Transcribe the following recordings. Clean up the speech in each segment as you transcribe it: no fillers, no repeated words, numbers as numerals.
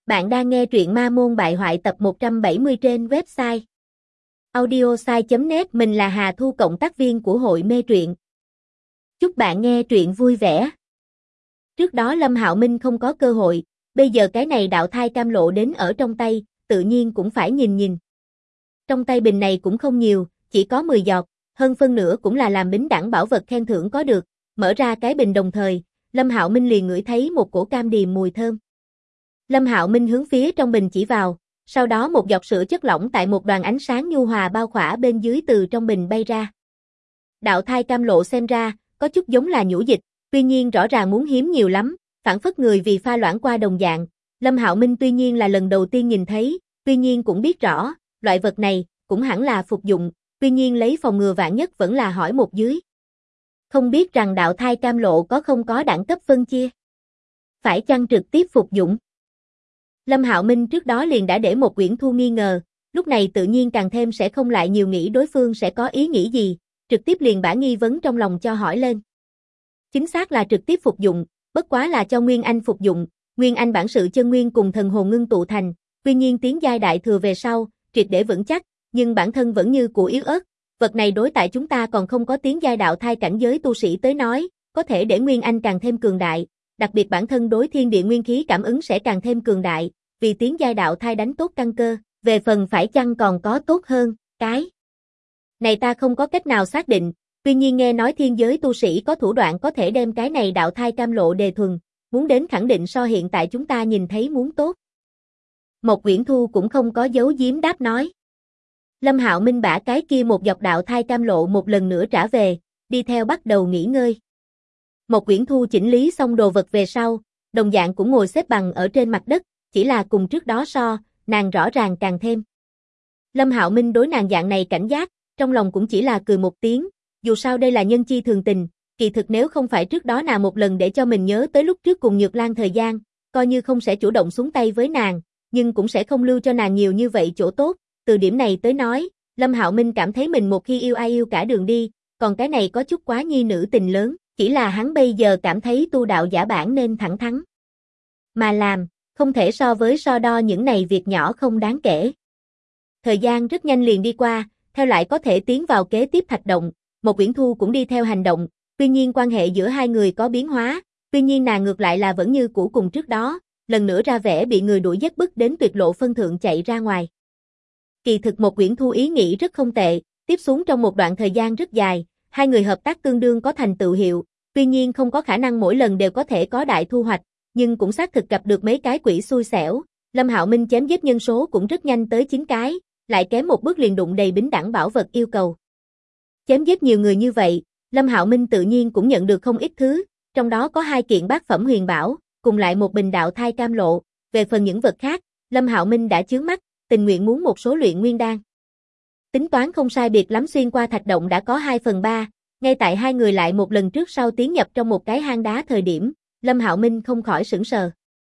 Bạn đang nghe truyện Ma Môn Bại Hoại tập 170 trên website audiosai.net. Mình là Hà Thu, cộng tác viên của hội mê truyện. Chúc bạn nghe truyện vui vẻ. Trước đó Lâm Hạo Minh không có cơ hội, bây giờ cái này đạo thai cam lộ đến ở trong tay, tự nhiên cũng phải nhìn nhìn. Trong tay bình này cũng không nhiều, chỉ có 10 giọt, hơn phân nửa cũng là làm bính đẳng bảo vật khen thưởng có được. Mở ra cái bình đồng thời, Lâm Hạo Minh liền ngửi thấy một cổ cam điềm mùi thơm. Lâm Hạo Minh hướng phía trong bình chỉ vào, sau đó một giọt sữa chất lỏng tại một đoàn ánh sáng nhu hòa bao khỏa bên dưới từ trong bình bay ra. Đạo thai cam lộ xem ra, có chút giống là nhũ dịch, tuy nhiên rõ ràng muốn hiếm nhiều lắm, phảng phất người vì pha loãng qua đồng dạng. Lâm Hạo Minh tuy nhiên là lần đầu tiên nhìn thấy, tuy nhiên cũng biết rõ, loại vật này, cũng hẳn là phục dụng, tuy nhiên lấy phòng ngừa vạn nhất vẫn là hỏi một dưới. Không biết rằng đạo thai cam lộ có không có đẳng cấp phân chia? Phải chăng trực tiếp phục dụng? Lâm Hạo Minh trước đó liền đã để một Uyển Thu nghi ngờ, lúc này tự nhiên càng thêm sẽ không lại nhiều nghĩ đối phương sẽ có ý nghĩ gì, trực tiếp liền bả nghi vấn trong lòng cho hỏi lên. Chính xác là trực tiếp phục dụng, bất quá là cho Nguyên Anh phục dụng, Nguyên Anh bản sự chân nguyên cùng thần hồn ngưng tụ thành, tuy nhiên tiến giai đại thừa về sau, triệt để vững chắc, nhưng bản thân vẫn như cũ yếu ớt, vật này đối tại chúng ta còn không có tiến giai đạo thai cảnh giới tu sĩ tới nói, có thể để Nguyên Anh càng thêm cường đại. Đặc biệt bản thân đối thiên địa nguyên khí cảm ứng sẽ càng thêm cường đại, vì tiến giai đạo thai đánh tốt căn cơ, về phần phải chăng còn có tốt hơn, cái này ta không có cách nào xác định, tuy nhiên nghe nói thiên giới tu sĩ có thủ đoạn có thể đem cái này đạo thai cam lộ đề thuần, muốn đến khẳng định so hiện tại chúng ta nhìn thấy muốn tốt. Một Uyển Thu cũng không có giấu giếm đáp nói. Lâm Hạo Minh bả cái kia một dọc đạo thai cam lộ một lần nữa trả về, đi theo bắt đầu nghỉ ngơi. Một Uyển Thu chỉnh lý xong đồ vật về sau, đồng dạng cũng ngồi xếp bằng ở trên mặt đất, chỉ là cùng trước đó so, nàng rõ ràng càng thêm. Lâm Hạo Minh đối nàng dạng này cảnh giác, trong lòng cũng chỉ là cười một tiếng, dù sao đây là nhân chi thường tình, kỳ thực nếu không phải trước đó nàng một lần để cho mình nhớ tới lúc trước cùng Nhược Lan thời gian, coi như không sẽ chủ động xuống tay với nàng, nhưng cũng sẽ không lưu cho nàng nhiều như vậy chỗ tốt, từ điểm này tới nói, Lâm Hạo Minh cảm thấy mình một khi yêu ai yêu cả đường đi, còn cái này có chút quá nhi nữ tình lớn. Chỉ là hắn bây giờ cảm thấy tu đạo giả bản nên thẳng thắn mà làm, không thể so đo những này việc nhỏ không đáng kể. Thời gian rất nhanh liền đi qua, theo lại có thể tiến vào kế tiếp thạch động, một Uyển Thu cũng đi theo hành động, tuy nhiên quan hệ giữa hai người có biến hóa, tuy nhiên nàng ngược lại là vẫn như cũ cùng trước đó, lần nữa ra vẻ bị người đuổi giết bức đến tuyệt lộ phân thượng chạy ra ngoài. Kỳ thực một Uyển Thu ý nghĩ rất không tệ, tiếp xuống trong một đoạn thời gian rất dài, hai người hợp tác tương đương có thành tựu hiệu, tuy nhiên không có khả năng mỗi lần đều có thể có đại thu hoạch, nhưng cũng xác thực gặp được mấy cái quỷ xui xẻo. Lâm Hạo Minh chém giết nhân số cũng rất nhanh tới 9 cái, lại kém một bước liền đụng đầy bính đẳng bảo vật yêu cầu. Chém giết nhiều người như vậy, Lâm Hạo Minh tự nhiên cũng nhận được không ít thứ, trong đó có 2 kiện bát phẩm huyền bảo, cùng lại một bình đạo thai cam lộ, về phần những vật khác, Lâm Hạo Minh đã chướng mắt, tình nguyện muốn một số luyện nguyên đan. Tính toán không sai biệt lắm xuyên qua thạch động đã có 2/3, ngay tại hai người lại một lần trước sau tiến nhập trong một cái hang đá thời điểm, Lâm Hạo Minh không khỏi sửng sờ.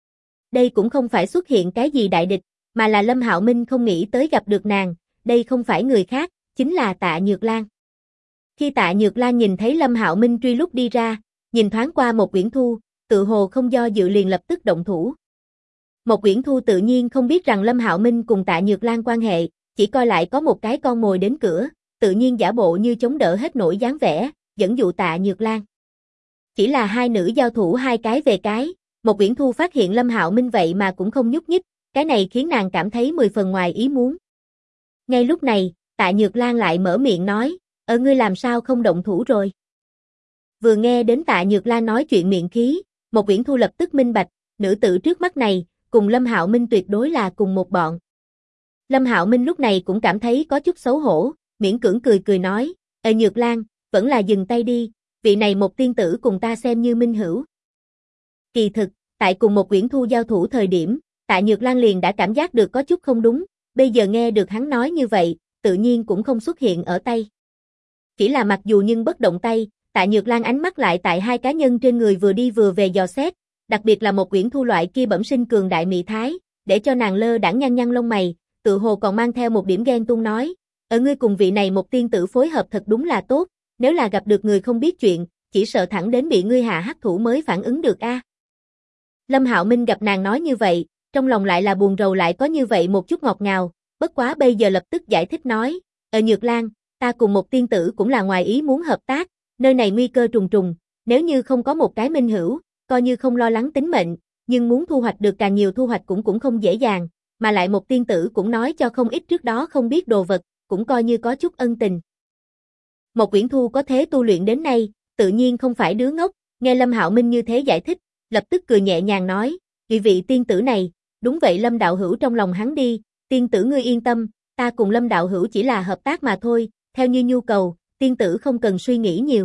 Đây cũng không phải xuất hiện cái gì đại địch, mà là Lâm Hạo Minh không nghĩ tới gặp được nàng, đây không phải người khác, chính là Tạ Nhược Lan. Khi Tạ Nhược Lan nhìn thấy Lâm Hạo Minh truy lúc đi ra, nhìn thoáng qua một Uyển Thu, tự hồ không do dự liền lập tức động thủ. Một Uyển Thu tự nhiên không biết rằng Lâm Hạo Minh cùng Tạ Nhược Lan quan hệ, chỉ coi lại có một cái con mồi đến cửa, tự nhiên giả bộ như chống đỡ hết nổi dáng vẻ, dẫn dụ Tạ Nhược Lan. Chỉ là hai nữ giao thủ hai cái về cái, một Uyển Thu phát hiện Lâm Hạo Minh vậy mà cũng không nhúc nhích, cái này khiến nàng cảm thấy 10 phần ngoài ý muốn. Ngay lúc này, Tạ Nhược Lan lại mở miệng nói, ngươi làm sao không động thủ rồi? Vừa nghe đến Tạ Nhược Lan nói chuyện miệng khí, một Uyển Thu lập tức minh bạch, nữ tử trước mắt này, cùng Lâm Hạo Minh tuyệt đối là cùng một bọn. Lâm Hạo Minh lúc này cũng cảm thấy có chút xấu hổ, miễn cưỡng cười nói, Nhược Lan, vẫn là dừng tay đi, vị này một tiên tử cùng ta xem như minh hữu. Kỳ thực, tại cùng một Uyển Thu giao thủ thời điểm, Tạ Nhược Lan liền đã cảm giác được có chút không đúng, bây giờ nghe được hắn nói như vậy, tự nhiên cũng không xuất hiện ở tay. Chỉ là mặc dù nhưng bất động tay, Tạ Nhược Lan ánh mắt lại tại hai cá nhân trên người vừa đi vừa về dò xét, đặc biệt là một Uyển Thu loại kia bẩm sinh cường đại mị thái, để cho nàng lơ đãng nhăn nhăn lông mày, tự hồ còn mang theo một điểm ghen tuông nói, ở ngươi cùng vị này một tiên tử phối hợp thật đúng là tốt, nếu là gặp được người không biết chuyện, chỉ sợ thẳng đến bị ngươi hạ hắc thủ mới phản ứng được a. Lâm Hạo Minh gặp nàng nói như vậy, trong lòng lại là buồn rầu lại có như vậy một chút ngọt ngào, bất quá bây giờ lập tức giải thích nói, Nhược Lan, ta cùng một tiên tử cũng là ngoài ý muốn hợp tác, nơi này nguy cơ trùng trùng, nếu như không có một cái minh hữu, coi như không lo lắng tính mệnh, nhưng muốn thu hoạch được càng nhiều thu hoạch cũng không dễ dàng, mà lại một tiên tử cũng nói cho không ít trước đó không biết đồ vật, cũng coi như có chút ân tình. Một Uyển Thu có thế tu luyện đến nay, tự nhiên không phải đứa ngốc, nghe Lâm Hạo Minh như thế giải thích, lập tức cười nhẹ nhàng nói, vị tiên tử này, đúng vậy Lâm đạo hữu trong lòng hắn đi, tiên tử ngươi yên tâm, ta cùng Lâm đạo hữu chỉ là hợp tác mà thôi, theo như nhu cầu, tiên tử không cần suy nghĩ nhiều.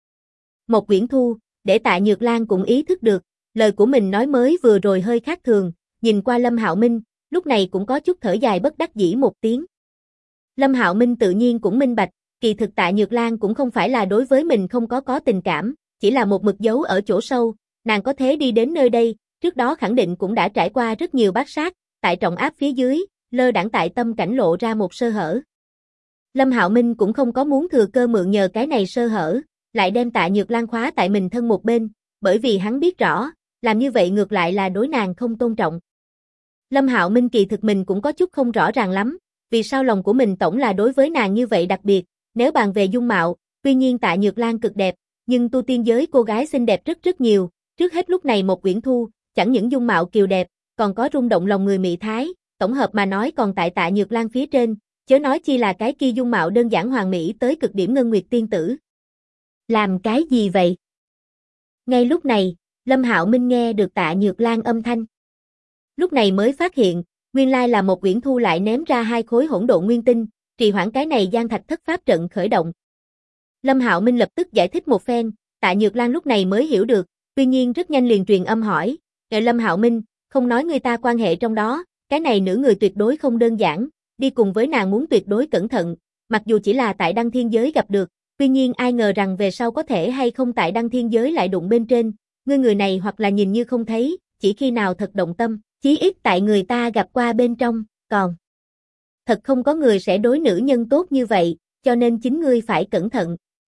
Một Uyển Thu, để Tạ Nhược Lan cũng ý thức được, lời của mình nói mới vừa rồi hơi khác thường, nhìn qua Lâm Hạo Minh, lúc này cũng có chút thở dài bất đắc dĩ một tiếng. Lâm Hạo Minh tự nhiên cũng minh bạch, kỳ thực Tạ Nhược Lan cũng không phải là đối với mình không có tình cảm, chỉ là một mực giấu ở chỗ sâu, nàng có thế đi đến nơi đây, trước đó khẳng định cũng đã trải qua rất nhiều bát sát, tại trọng áp phía dưới, lơ đãng tại tâm cảnh lộ ra một sơ hở. Lâm Hạo Minh cũng không có muốn thừa cơ mượn nhờ cái này sơ hở, lại đem Tạ Nhược Lan khóa tại mình thân một bên, bởi vì hắn biết rõ, làm như vậy ngược lại là đối nàng không tôn trọng. Lâm Hạo Minh kỳ thực mình cũng có chút không rõ ràng lắm, vì sao lòng của mình tổng là đối với nàng như vậy đặc biệt, nếu bàn về dung mạo, tuy nhiên Tạ Nhược Lan cực đẹp, nhưng tu tiên giới cô gái xinh đẹp rất nhiều, trước hết lúc này một Uyển Thu, chẳng những dung mạo kiều đẹp, còn có rung động lòng người mị thái, tổng hợp mà nói còn tại Tạ Nhược Lan phía trên, chớ nói chi là cái kia dung mạo đơn giản hoàn mỹ tới cực điểm Ngân Nguyệt tiên tử. Làm cái gì vậy? Ngay lúc này, Lâm Hạo Minh nghe được Tạ Nhược Lan âm thanh. Lúc này mới phát hiện, nguyên lai là một Uyển Thu lại ném ra 2 khối hỗn độn nguyên tinh, trì hoãn cái này gian thạch thất pháp trận khởi động. Lâm Hạo Minh lập tức giải thích một phen, Tạ Nhược Lan lúc này mới hiểu được, tuy nhiên rất nhanh liền truyền âm hỏi, Lâm Hạo Minh, không nói người ta quan hệ trong đó, cái này nữ người tuyệt đối không đơn giản, đi cùng với nàng muốn tuyệt đối cẩn thận, mặc dù chỉ là tại Đăng Thiên Giới gặp được, tuy nhiên ai ngờ rằng về sau có thể hay không tại Đăng Thiên Giới lại đụng bên trên, ngươi người này hoặc là nhìn như không thấy, chỉ khi nào thật động tâm, chí ít tại người ta gặp qua bên trong, còn thật không có người sẽ đối nữ nhân tốt như vậy, cho nên chính ngươi phải cẩn thận.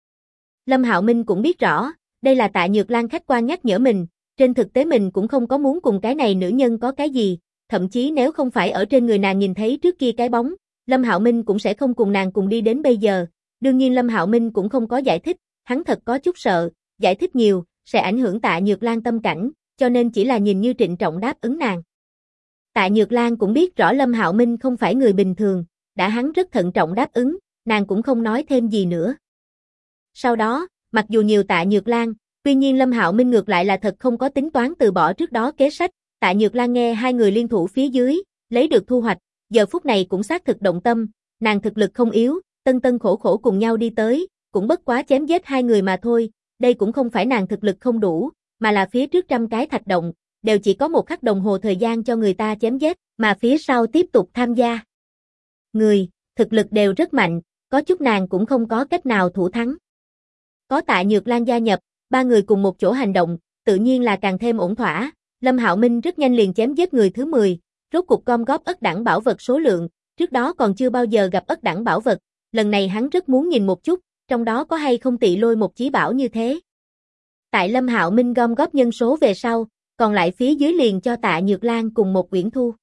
Lâm Hạo Minh cũng biết rõ, đây là Tạ Nhược Lan khách quan nhắc nhở mình, trên thực tế mình cũng không có muốn cùng cái này nữ nhân có cái gì, thậm chí nếu không phải ở trên người nàng nhìn thấy trước kia cái bóng, Lâm Hạo Minh cũng sẽ không cùng nàng cùng đi đến bây giờ. Đương nhiên Lâm Hạo Minh cũng không có giải thích, hắn thật có chút sợ, giải thích nhiều, sẽ ảnh hưởng Tạ Nhược Lan tâm cảnh, cho nên chỉ là nhìn như trịnh trọng đáp ứng nàng. Tạ Nhược Lan cũng biết rõ Lâm Hạo Minh không phải người bình thường, đã hắn rất thận trọng đáp ứng, nàng cũng không nói thêm gì nữa. Sau đó, mặc dù nhiều Tạ Nhược Lan, tuy nhiên Lâm Hạo Minh ngược lại là thật không có tính toán từ bỏ trước đó kế sách, Tạ Nhược Lan nghe 2 người liên thủ phía dưới, lấy được thu hoạch, giờ phút này cũng xác thực động tâm, nàng thực lực không yếu, tân khổ khổ cùng nhau đi tới, cũng bất quá chém giết 2 người mà thôi, đây cũng không phải nàng thực lực không đủ, mà là phía trước 100 cái thạch động, đều chỉ có 1 khắc đồng hồ thời gian cho người ta chém giết, mà phía sau tiếp tục tham gia. Người, thực lực đều rất mạnh, có chút nàng cũng không có cách nào thủ thắng. Có Tạ Nhược Lan gia nhập, 3 người cùng một chỗ hành động, tự nhiên là càng thêm ổn thỏa, Lâm Hạo Minh rất nhanh liền chém giết người thứ 10, rốt cuộc gom góp ất đẳng bảo vật số lượng, trước đó còn chưa bao giờ gặp ất đẳng bảo vật, lần này hắn rất muốn nhìn một chút, trong đó có hay không Tị Lôi một chí bảo như thế. Tại Lâm Hạo Minh gom góp nhân số về sau, còn lại phía dưới liền cho Tạ Nhược Lan cùng một Uyển Thu.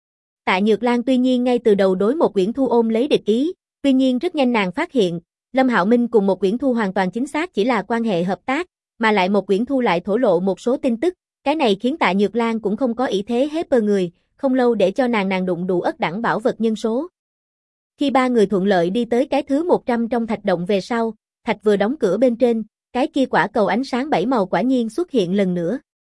Tạ Nhược Lan tuy nhiên ngay từ đầu đối một Uyển Thu ôm lấy địch ý, tuy nhiên rất nhanh nàng phát hiện, Lâm Hạo Minh cùng một Uyển Thu hoàn toàn chính xác chỉ là quan hệ hợp tác, mà lại một Uyển Thu lại thổ lộ một số tin tức, cái này khiến Tạ Nhược Lan cũng không có ý thế hết bơ người, không lâu để cho nàng đụng đủ ất đẳng bảo vật nhân số. Khi 3 người thuận lợi đi tới cái thứ 100 trong thạch động về sau, thạch vừa đóng cửa bên trên, cái kia quả cầu ánh sáng 7 màu quả nhiên xuất hiện lần nữa.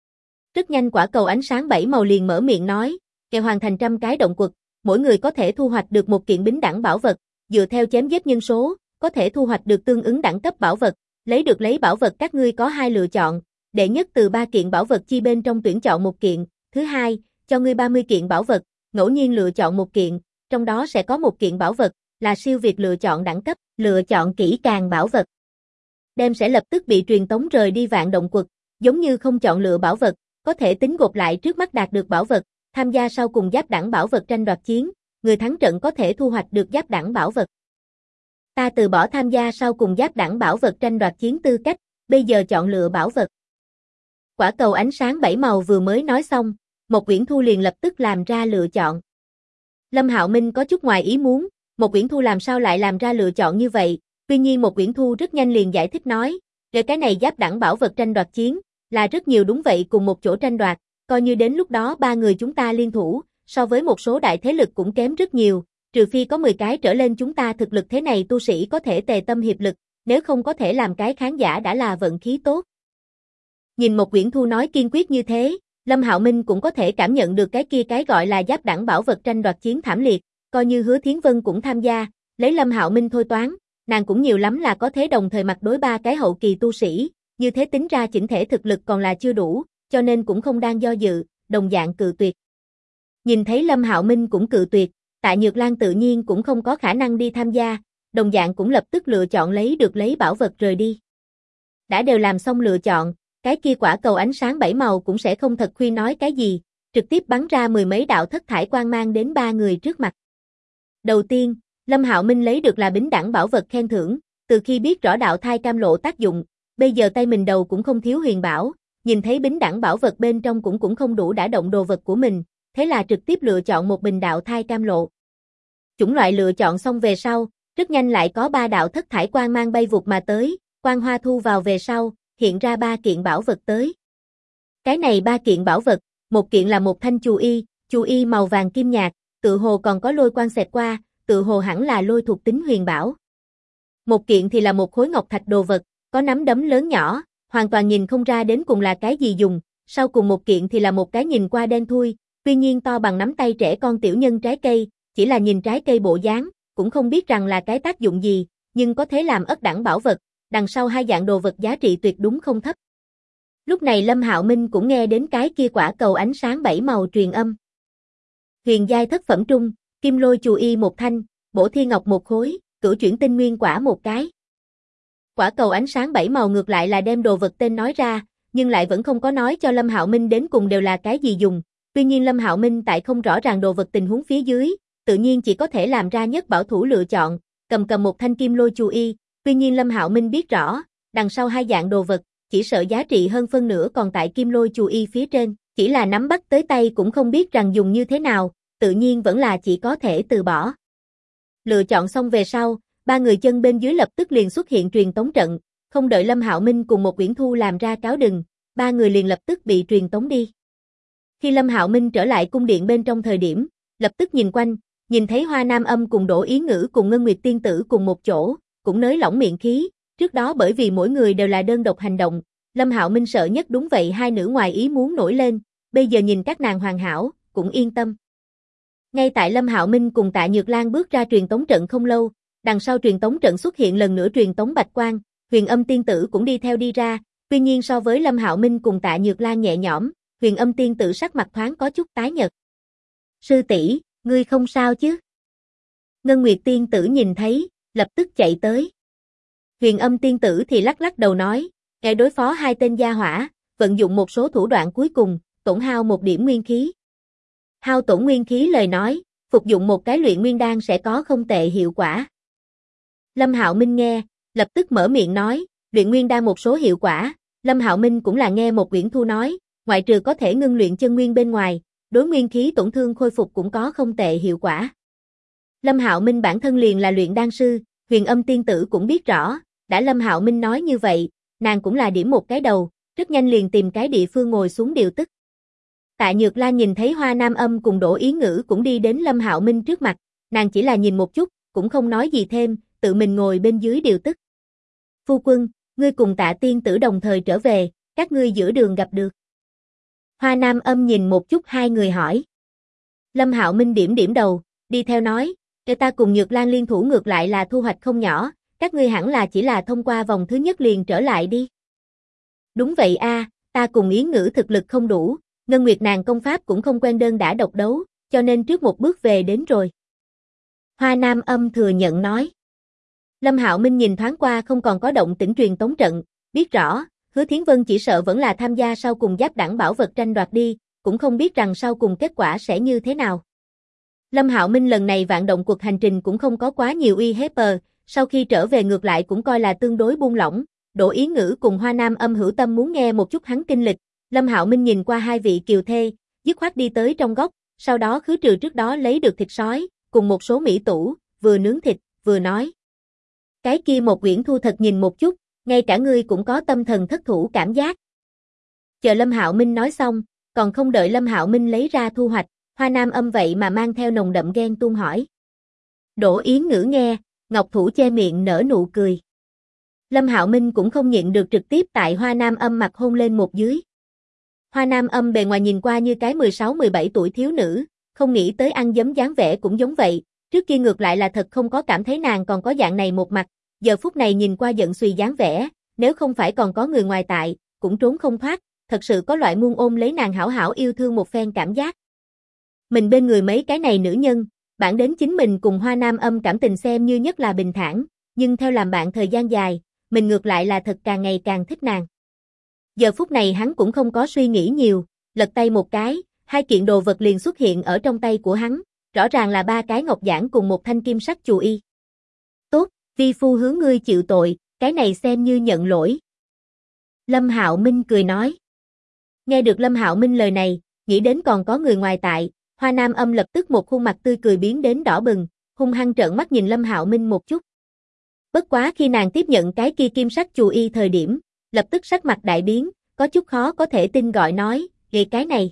Rất nhanh quả cầu ánh sáng 7 màu liền mở miệng nói, kẻ hoàn thành 100 cái động quật, mỗi người có thể thu hoạch được 1 kiện bính đẳng bảo vật, dựa theo chém giết nhân số, có thể thu hoạch được tương ứng đẳng cấp bảo vật, lấy bảo vật các ngươi có 2 lựa chọn, đệ nhất từ 3 kiện bảo vật chi bên trong tuyển chọn 1 kiện, thứ hai, cho ngươi 30 kiện bảo vật, ngẫu nhiên lựa chọn 1 kiện, trong đó sẽ có 1 kiện bảo vật, là siêu việt lựa chọn đẳng cấp, lựa chọn kỹ càng bảo vật. Đem sẽ lập tức bị truyền tống rời đi vạn động quật, giống như không chọn lựa bảo vật, có thể tính gộp lại trước mắt đạt được bảo vật, tham gia sau cùng giáp đẳng bảo vật tranh đoạt chiến, người thắng trận có thể thu hoạch được giáp đẳng bảo vật. Ta từ bỏ tham gia sau cùng giáp đẳng bảo vật tranh đoạt chiến tư cách, bây giờ chọn lựa bảo vật. Quả cầu ánh sáng 7 màu vừa mới nói xong, Một Uyển Thu liền lập tức làm ra lựa chọn. Lâm Hạo Minh có chút ngoài ý muốn, Một Uyển Thu làm sao lại làm ra lựa chọn như vậy, tuy nhiên Một Uyển Thu rất nhanh liền giải thích nói, cái này giáp đẳng bảo vật tranh đoạt chiến, là rất nhiều đúng vậy cùng một chỗ tranh đoạt, coi như đến lúc đó ba người chúng ta liên thủ, so với một số đại thế lực cũng kém rất nhiều, trừ phi có 10 cái trở lên chúng ta thực lực thế này tu sĩ có thể tề tâm hiệp lực, nếu không có thể làm cái khán giả đã là vận khí tốt. Nhìn Một Uyển Thu nói kiên quyết như thế, Lâm Hạo Minh cũng có thể cảm nhận được cái gọi là giáp đẳng bảo vật tranh đoạt chiến thảm liệt, coi như Hứa Thiến Vân cũng tham gia, lấy Lâm Hạo Minh thôi toán, nàng cũng nhiều lắm là có thế đồng thời mặt đối ba cái hậu kỳ tu sĩ, như thế tính ra chỉnh thể thực lực còn là chưa đủ, cho nên cũng không đang do dự, đồng dạng cự tuyệt. Nhìn thấy Lâm Hạo Minh cũng cự tuyệt, Tạ Nhược Lan tự nhiên cũng không có khả năng đi tham gia, đồng dạng cũng lập tức lựa chọn lấy bảo vật rời đi. Đã đều làm xong lựa chọn, cái kia quả cầu ánh sáng 7 màu cũng sẽ không thật khuyên nói cái gì, trực tiếp bắn ra 10 mấy đạo thất thải quang mang đến ba người trước mặt. Đầu tiên, Lâm Hạo Minh lấy được là bính đẳng bảo vật khen thưởng, từ khi biết rõ đạo thai cam lộ tác dụng, bây giờ tay mình đầu cũng không thiếu huyền bảo, nhìn thấy bính đẳng bảo vật bên trong cũng không đủ đả động đồ vật của mình, thế là trực tiếp lựa chọn một bình đạo thai cam lộ. Chủng loại lựa chọn xong về sau, rất nhanh lại có 3 đạo thất thải quang mang bay vụt mà tới, quang hoa thu vào về sau, hiện ra 3 kiện bảo vật tới. Cái này 3 kiện bảo vật, một kiện là một thanh chù y màu vàng kim nhạt, tự hồ còn có lôi quang xẹt qua, tự hồ hẳn là lôi thuộc tính huyền bảo. Một kiện thì là một khối ngọc thạch đồ vật, có nắm đấm lớn nhỏ, hoàn toàn nhìn không ra đến cùng là cái gì dùng, sau cùng một kiện thì là một cái nhìn qua đen thui, tuy nhiên to bằng nắm tay trẻ con tiểu nhân trái cây, chỉ là nhìn trái cây bộ dáng, cũng không biết rằng là cái tác dụng gì, nhưng có thể làm ất đẳng bảo vật, đằng sau hai dạng đồ vật giá trị tuyệt đúng không thấp. Lúc này Lâm Hạo Minh cũng nghe đến cái kia quả cầu ánh sáng 7 màu truyền âm. Huyền giai thất phẩm trung, kim lôi chù y một thanh, bổ thiên ngọc một khối, cửu chuyển tinh nguyên quả một cái. Quả cầu ánh sáng 7 màu ngược lại là đem đồ vật tên nói ra, nhưng lại vẫn không có nói cho Lâm Hạo Minh đến cùng đều là cái gì dùng. Tuy nhiên Lâm Hạo Minh tại không rõ ràng đồ vật tình huống phía dưới, tự nhiên chỉ có thể làm ra nhất bảo thủ lựa chọn, cầm một thanh kim lôi chù y. Tuy nhiên Lâm Hạo Minh biết rõ, đằng sau hai dạng đồ vật, chỉ sợ giá trị hơn phân nửa còn tại kim lôi chù y phía trên, chỉ là nắm bắt tới tay cũng không biết rằng dùng như thế nào, tự nhiên vẫn là chỉ có thể từ bỏ. Lựa chọn xong về sau, ba người chân bên dưới lập tức liền xuất hiện truyền tống trận, không đợi Lâm Hạo Minh cùng Một Uyển Thu làm ra cáo đừng, ba người liền lập tức bị truyền tống đi. Khi Lâm Hạo Minh trở lại cung điện bên trong thời điểm, lập tức nhìn quanh, nhìn thấy Hoa Nam Âm cùng Đỗ Ý Ngữ cùng Ngân Nguyệt Tiên Tử cùng một chỗ, cũng nới lỏng miệng khí, trước đó bởi vì mỗi người đều là đơn độc hành động, Lâm Hạo Minh sợ nhất đúng vậy hai nữ ngoài ý muốn nổi lên, bây giờ nhìn các nàng hoàn hảo, cũng yên tâm. Ngay tại Lâm Hạo Minh cùng Tạ Nhược Lan bước ra truyền tống trận không lâu, đằng sau truyền tống trận xuất hiện lần nữa truyền tống bạch quang, Huyền Âm Tiên Tử cũng đi theo đi ra, tuy nhiên so với Lâm Hạo Minh cùng Tạ Nhược Lan nhẹ nhõm, Huyền Âm Tiên Tử sắc mặt thoáng có chút tái nhợt. "Sư tỷ, ngươi không sao chứ?" Ngân Nguyệt Tiên Tử nhìn thấy, lập tức chạy tới. Huyền Âm Tiên Tử thì lắc lắc đầu nói, "Để đối phó hai tên gia hỏa, vận dụng một số thủ đoạn cuối cùng, tổn hao một điểm nguyên khí." Hao tổn nguyên khí lời nói, phục dụng một cái luyện nguyên đan sẽ có không tệ hiệu quả. Lâm Hạo Minh nghe, lập tức mở miệng nói, luyện nguyên đan một số hiệu quả, Lâm Hạo Minh cũng là nghe Một Uyển Thu nói, ngoại trừ có thể ngưng luyện chân nguyên bên ngoài, đối nguyên khí tổn thương khôi phục cũng có không tệ hiệu quả. Lâm Hạo Minh bản thân liền là luyện đan sư, Huyền Âm Tiên Tử cũng biết rõ, đã Lâm Hạo Minh nói như vậy, nàng cũng là điểm một cái đầu, rất nhanh liền tìm cái địa phương ngồi xuống điều tức. Tạ Nhược Lan nhìn thấy Hoa Nam Âm cùng Đỗ Ý Ngữ cũng đi đến Lâm Hạo Minh trước mặt, nàng chỉ là nhìn một chút, cũng không nói gì thêm, tự mình ngồi bên dưới điều tức. "Phu quân, ngươi cùng Tạ Tiên Tử đồng thời trở về, các ngươi giữa đường gặp được." Hoa Nam Âm nhìn một chút hai người hỏi. Lâm Hạo Minh điểm điểm đầu, đi theo nói, ta cùng Nhược Lan liên thủ ngược lại là thu hoạch không nhỏ, các ngươi hẳn là chỉ là thông qua vòng thứ nhất liền trở lại đi. "Đúng vậy a, ta cùng Yến Ngữ thực lực không đủ, Ngân Nguyệt nàng công pháp cũng không quen đơn đả độc đấu, cho nên trước một bước về đến rồi." Hoa Nam Âm thừa nhận nói. Lâm Hạo Minh nhìn thoáng qua không còn có động tĩnh truyền tống trận, biết rõ, Hứa Thiến Vân chỉ sợ vẫn là tham gia sau cùng giáp đẳng bảo vật tranh đoạt đi, cũng không biết rằng sau cùng kết quả sẽ như thế nào. Lâm Hạo Minh lần này vạn động cuộc hành trình cũng không có quá nhiều uy hiếp, sau khi trở về ngược lại cũng coi là tương đối buông lỏng, Đỗ Ý Ngữ cùng Hoa Nam Âm hữu tâm muốn nghe một chút hắn kinh lịch. Lâm Hạo Minh nhìn qua hai vị kiều thê, dứt khoát đi tới trong góc, sau đó khứ trừ trước đó lấy được thịt sói, cùng một số mỹ tủ, vừa nướng thịt, vừa nói. Cái kia một Uyển Thu thật nhìn một chút, ngay cả ngươi cũng có tâm thần thất thủ cảm giác. Chờ Lâm Hạo Minh nói xong, còn không đợi Lâm Hạo Minh lấy ra thu hoạch, Hoa Nam Âm vậy mà mang theo nồng đậm ghen tuông hỏi. Đỗ Yến Ngữ nghe, Ngọc Thủ che miệng nở nụ cười. Lâm Hạo Minh cũng không nhịn được trực tiếp tại Hoa Nam Âm mặt hôn lên một dưới. Hoa Nam Âm bề ngoài nhìn qua như cái 16-17 tuổi thiếu nữ, không nghĩ tới ăn dấm dáng vẻ cũng giống vậy, trước kia ngược lại là thật không có cảm thấy nàng còn có dạng này một mặt, giờ phút này nhìn qua giận xùy dáng vẻ, nếu không phải còn có người ngoài tại, cũng trốn không thoát, thật sự có loại muôn ôm lấy nàng hảo hảo yêu thương một phen cảm giác. Mình bên người mấy cái này nữ nhân, bản đến chính mình cùng Hoa Nam Âm cảm tình xem như nhất là bình thản, nhưng theo làm bạn thời gian dài, mình ngược lại là thật càng ngày càng thích nàng. Giờ phút này hắn cũng không có suy nghĩ nhiều, lật tay một cái, hai kiện đồ vật liền xuất hiện ở trong tay của hắn, rõ ràng là ba cái ngọc giản cùng một thanh kim sắc chù y. Tốt, vi phu hướng ngươi chịu tội, cái này xem như nhận lỗi. Lâm Hạo Minh cười nói. Nghe được Lâm Hạo Minh lời này, nghĩ đến còn có người ngoài tại, Hoa Nam Âm lập tức một khuôn mặt tươi cười biến đến đỏ bừng, hung hăng trợn mắt nhìn Lâm Hạo Minh một chút. Bất quá khi nàng tiếp nhận cái kia kim sắc chù y thời điểm, lập tức sắc mặt đại biến, có chút khó có thể tin gọi nói, "Ghê cái này.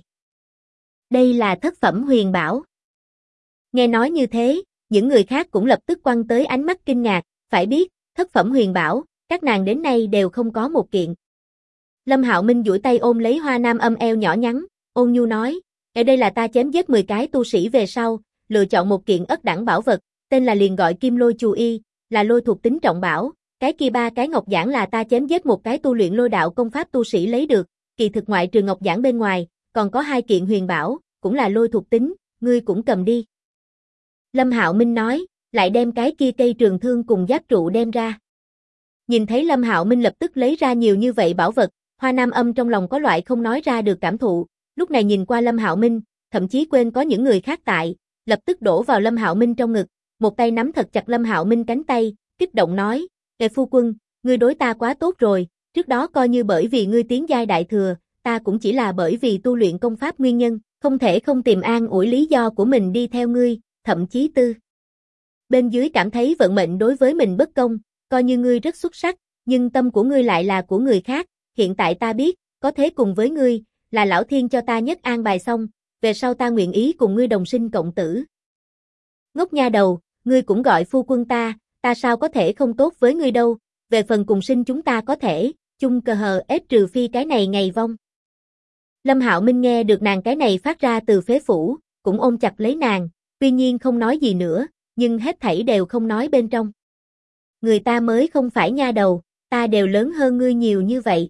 Đây là thất phẩm huyền bảo." Nghe nói như thế, những người khác cũng lập tức quăng tới ánh mắt kinh ngạc, phải biết, thất phẩm huyền bảo, các nàng đến nay đều không có một kiện. Lâm Hạo Minh duỗi tay ôm lấy Hoa Nam Âm eo nhỏ nhắn, ôn nhu nói, ở đây là ta chém giết 10 cái tu sĩ về sau, lựa chọn một kiện ất đẳng bảo vật, tên là liền gọi Kim Lôi Chù Y, là lôi thuộc tính trọng bảo, cái kia ba cái ngọc giản là ta chém giết một cái tu luyện lôi đạo công pháp tu sĩ lấy được, kỳ thực ngoại trừ ngọc giản bên ngoài, còn có hai kiện huyền bảo, cũng là lôi thuộc tính, ngươi cũng cầm đi. Lâm Hạo Minh nói, lại đem cái kia cây trường thương cùng giáp trụ đem ra. Nhìn thấy Lâm Hạo Minh lập tức lấy ra nhiều như vậy bảo vật, Hoa Nam Âm trong lòng có loại không nói ra được cảm thụ, lúc này nhìn qua Lâm Hạo Minh, thậm chí quên có những người khác tại, lập tức đổ vào Lâm Hạo Minh trong ngực, một tay nắm thật chặt Lâm Hạo Minh cánh tay, kích động nói, "Ê phu quân, ngươi đối ta quá tốt rồi, trước đó coi như bởi vì ngươi tiến giai đại thừa, ta cũng chỉ là bởi vì tu luyện công pháp nguyên nhân, không thể không tìm an ủi lý do của mình đi theo ngươi, thậm chí bên dưới cảm thấy vận mệnh đối với mình bất công, coi như ngươi rất xuất sắc, nhưng tâm của ngươi lại là của người khác, hiện tại ta biết, có thế cùng với ngươi, là lão thiên cho ta nhất an bài xong, về sau ta nguyện ý cùng ngươi đồng sinh cộng tử." Ngốc nha đầu, ngươi cũng gọi phu quân ta sao có thể không tốt với ngươi đâu, về phần cùng sinh chúng ta có thể, chung cờ hờ ết trừ phi cái này ngày vong. Lâm Hạo Minh nghe được nàng cái này phát ra từ phế phủ, cũng ôm chặt lấy nàng, tuy nhiên không nói gì nữa, nhưng hết thảy đều không nói bên trong. Người ta mới không phải nha đầu, ta đều lớn hơn ngươi nhiều như vậy.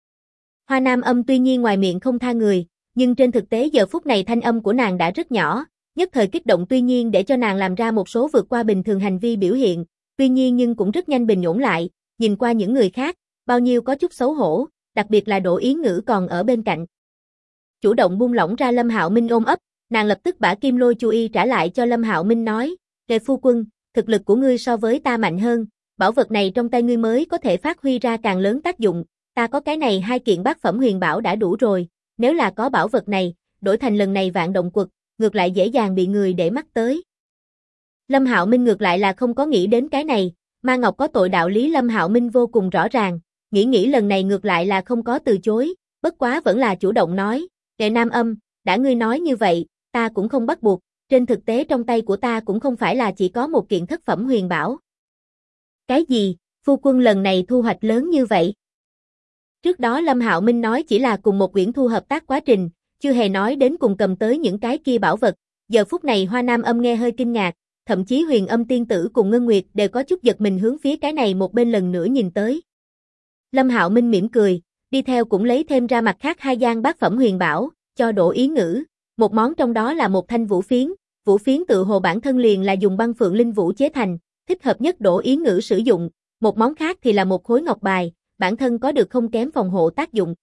Hoa Nam Âm tuy nhiên ngoài miệng không tha người, nhưng trên thực tế giờ phút này thanh âm của nàng đã rất nhỏ, nhất thời kích động tuy nhiên để cho nàng làm ra một số vượt qua bình thường hành vi biểu hiện, tuy nhiên nhưng cũng rất nhanh bình ổn lại, nhìn qua những người khác, bao nhiêu có chút xấu hổ, đặc biệt là Đỗ Yến Ngữ còn ở bên cạnh. Chủ động buông lỏng ra Lâm Hạo Minh ôm ấp, nàng lập tức bả Kim Lôi Chu Y trả lại cho Lâm Hạo Minh nói, "Đệ phu quân, thực lực của ngươi so với ta mạnh hơn, bảo vật này trong tay ngươi mới có thể phát huy ra càng lớn tác dụng, ta có cái này hai kiện bát phẩm huyền bảo đã đủ rồi, nếu là có bảo vật này, đổi thành lần này vạn động quật, ngược lại dễ dàng bị người để mắt tới." Lâm Hạo Minh ngược lại là không có nghĩ đến cái này, Ma Ngọc có tội đạo lý Lâm Hạo Minh vô cùng rõ ràng, nghĩ lần này ngược lại là không có từ chối, bất quá vẫn là chủ động nói, "Đệ Nam Âm, đã ngươi nói như vậy, ta cũng không bắt buộc, trên thực tế trong tay của ta cũng không phải là chỉ có một kiện thất phẩm huyền bảo." "Cái gì, phu quân lần này thu hoạch lớn như vậy?" Trước đó Lâm Hạo Minh nói chỉ là cùng một Uyển Thu hợp tác quá trình, chưa hề nói đến cùng cầm tới những cái kia bảo vật, giờ phút này Hoa Nam Âm nghe hơi kinh ngạc, thậm chí Huyền Âm tiên tử cùng Ngân Nguyệt đều có chút giật mình hướng phía cái này một bên lần nữa nhìn tới. Lâm Hạo Minh mỉm cười, đi theo cũng lấy thêm ra mặt khác hai gian bát phẩm huyền bảo, cho Đỗ Yến Ngữ, một món trong đó là một thanh vũ phiến tự hồ bản thân liền là dùng băng phượng linh vũ chế thành, thích hợp nhất Đỗ Yến Ngữ sử dụng, một món khác thì là một khối ngọc bài, bản thân có được không kém phòng hộ tác dụng.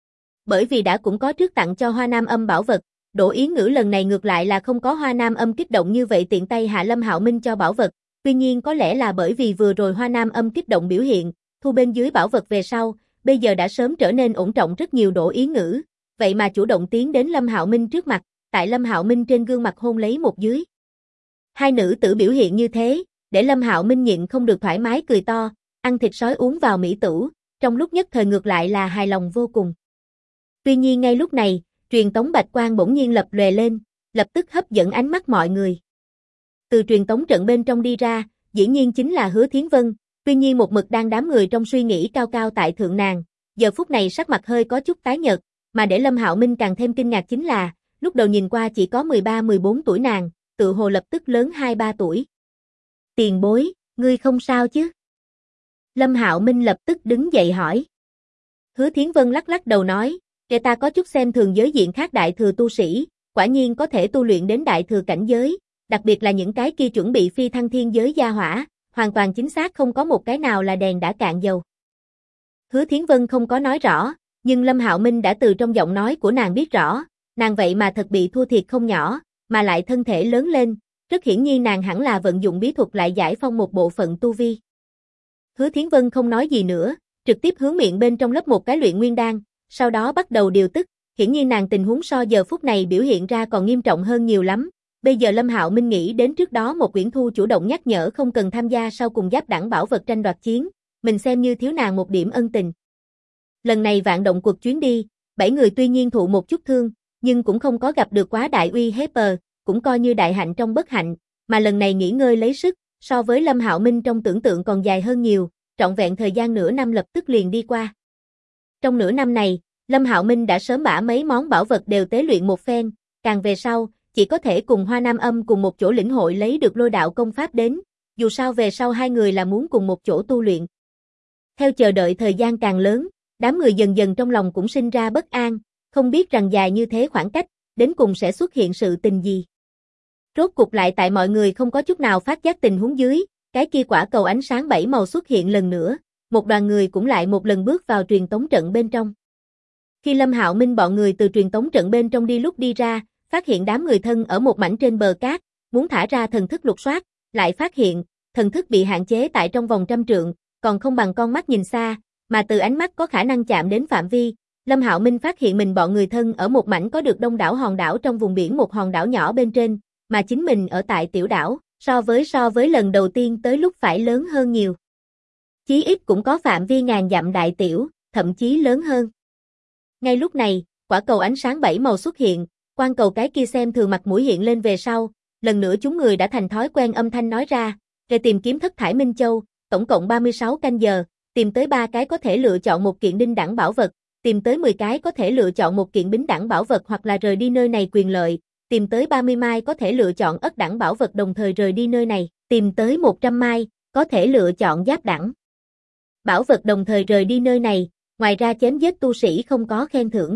Bởi vì đã cũng có trước tặng cho Hoa Nam Âm bảo vật, Đỗ Yến Ngữ lần này ngược lại là không có Hoa Nam Âm kích động như vậy tiện tay hạ Lâm Hạo Minh cho bảo vật, tuy nhiên có lẽ là bởi vì vừa rồi Hoa Nam Âm kích động biểu hiện, thu bên dưới bảo vật về sau, bây giờ đã sớm trở nên ổn trọng rất nhiều Đỗ Yến Ngữ, vậy mà chủ động tiến đến Lâm Hạo Minh trước mặt, tại Lâm Hạo Minh trên gương mặt hôn lấy một dưới. Hai nữ tử biểu hiện như thế, để Lâm Hạo Minh nhịn không được thoải mái cười to, ăn thịt sói uống vào mỹ tử, trong lúc nhất thời ngược lại là hài lòng vô cùng. Tuy nhiên ngay lúc này, truyền tống bạch quang bỗng nhiên lập lòe lên, lập tức hấp dẫn ánh mắt mọi người. Từ truyền tống trận bên trong đi ra, dĩ nhiên chính là Hứa Thiến Vân, tuy nhiên một mực đang đám người trong suy nghĩ cao cao tại thượng nàng, giờ phút này sắc mặt hơi có chút tái nhợt, mà để Lâm Hạo Minh càng thêm kinh ngạc chính là, lúc đầu nhìn qua chỉ có 13-14 tuổi nàng, tự hồ lập tức lớn 2-3 tuổi. Tiền bối, ngươi không sao chứ? Lâm Hạo Minh lập tức đứng dậy hỏi. Hứa Thiến Vân lắc lắc đầu nói, kẻ ta có chút xem thường giới diện khác đại thừa tu sĩ, quả nhiên có thể tu luyện đến đại thừa cảnh giới, đặc biệt là những cái kia chuẩn bị phi thăng thiên giới gia hỏa, hoàn toàn chính xác không có một cái nào là đèn đã cạn dầu. Hứa Thiến Vân không có nói rõ, nhưng Lâm Hạo Minh đã từ trong giọng nói của nàng biết rõ, nàng vậy mà thật bị thua thiệt không nhỏ, mà lại thân thể lớn lên, rất hiển nhiên nàng hẳn là vận dụng bí thuật lại giải phong một bộ phận tu vi. Hứa Thiến Vân không nói gì nữa, trực tiếp hướng miệng bên trong lấp một cái luyện nguyên đan, sau đó bắt đầu điều tức, hiển nhiên nàng tình huống so giờ phút này biểu hiện ra còn nghiêm trọng hơn nhiều lắm. Bây giờ Lâm Hạo Minh nghĩ đến trước đó một Uyển Thu chủ động nhắc nhở không cần tham gia sau cùng giáp đẳng bảo vật tranh đoạt chiến, mình xem như thiếu nàng một điểm ân tình. Lần này vạn động cuộc chuyến đi, 7 người tuy nhiên thụ một chút thương, nhưng cũng không có gặp được quá đại uy hiếp, cũng coi như đại hạnh trong bất hạnh, mà lần này nghỉ ngơi lấy sức, so với Lâm Hạo Minh trong tưởng tượng còn dài hơn nhiều, trọn vẹn thời gian nửa năm lập tức liền đi qua. Trong nửa năm này, Lâm Hạo Minh đã sớm bả mấy món bảo vật đều tế luyện một phen, càng về sau, chỉ có thể cùng Hoa Nam Âm cùng một chỗ lĩnh hội lấy được lôi đạo công pháp đến, dù sao về sau hai người là muốn cùng một chỗ tu luyện. Theo chờ đợi thời gian càng lớn, đám người dần dần trong lòng cũng sinh ra bất an, không biết rằng dài như thế khoảng cách, đến cùng sẽ xuất hiện sự tình gì. Rốt cục lại tại mọi người không có chút nào phát giác tình huống dưới, cái kia quả cầu ánh sáng 7 màu xuất hiện lần nữa, một đoàn người cũng lại một lần bước vào truyền tống trận bên trong. Khi Lâm Hạo Minh bọn người từ truyền tống trận bên trong lúc đi ra, phát hiện đám người thân ở một mảnh trên bờ cát, muốn thả ra thần thức lục soát, lại phát hiện, thần thức bị hạn chế tại trong vòng 100 trượng, còn không bằng con mắt nhìn xa, mà từ ánh mắt có khả năng chạm đến phạm vi. Lâm Hạo Minh phát hiện mình bọn người thân ở một mảnh có được đông đảo hòn đảo trong vùng biển một hòn đảo nhỏ bên trên, mà chính mình ở tại tiểu đảo, so với lần đầu tiên tới lúc phải lớn hơn nhiều. Chí ít cũng có phạm vi ngàn dặm đại tiểu, thậm chí lớn hơn. Ngay lúc này, quả cầu ánh sáng 7 màu xuất hiện, quan cầu cái kia xem thường mặt mũi hiện lên về sau, lần nữa chúng người đã thành thói quen âm thanh nói ra, về tìm kiếm thất thải Minh Châu, tổng cộng 36 canh giờ, tìm tới 3 cái có thể lựa chọn một kiện đinh đẳng bảo vật, tìm tới 10 cái có thể lựa chọn một kiện bính đẳng bảo vật hoặc là rời đi nơi này quyền lợi, tìm tới 30 mai có thể lựa chọn ất đẳng bảo vật đồng thời rời đi nơi này, tìm tới 100 mai, có thể lựa chọn giáp đẳng bảo vật đồng thời rời đi nơi này, ngoài ra chém giết tu sĩ không có khen thưởng.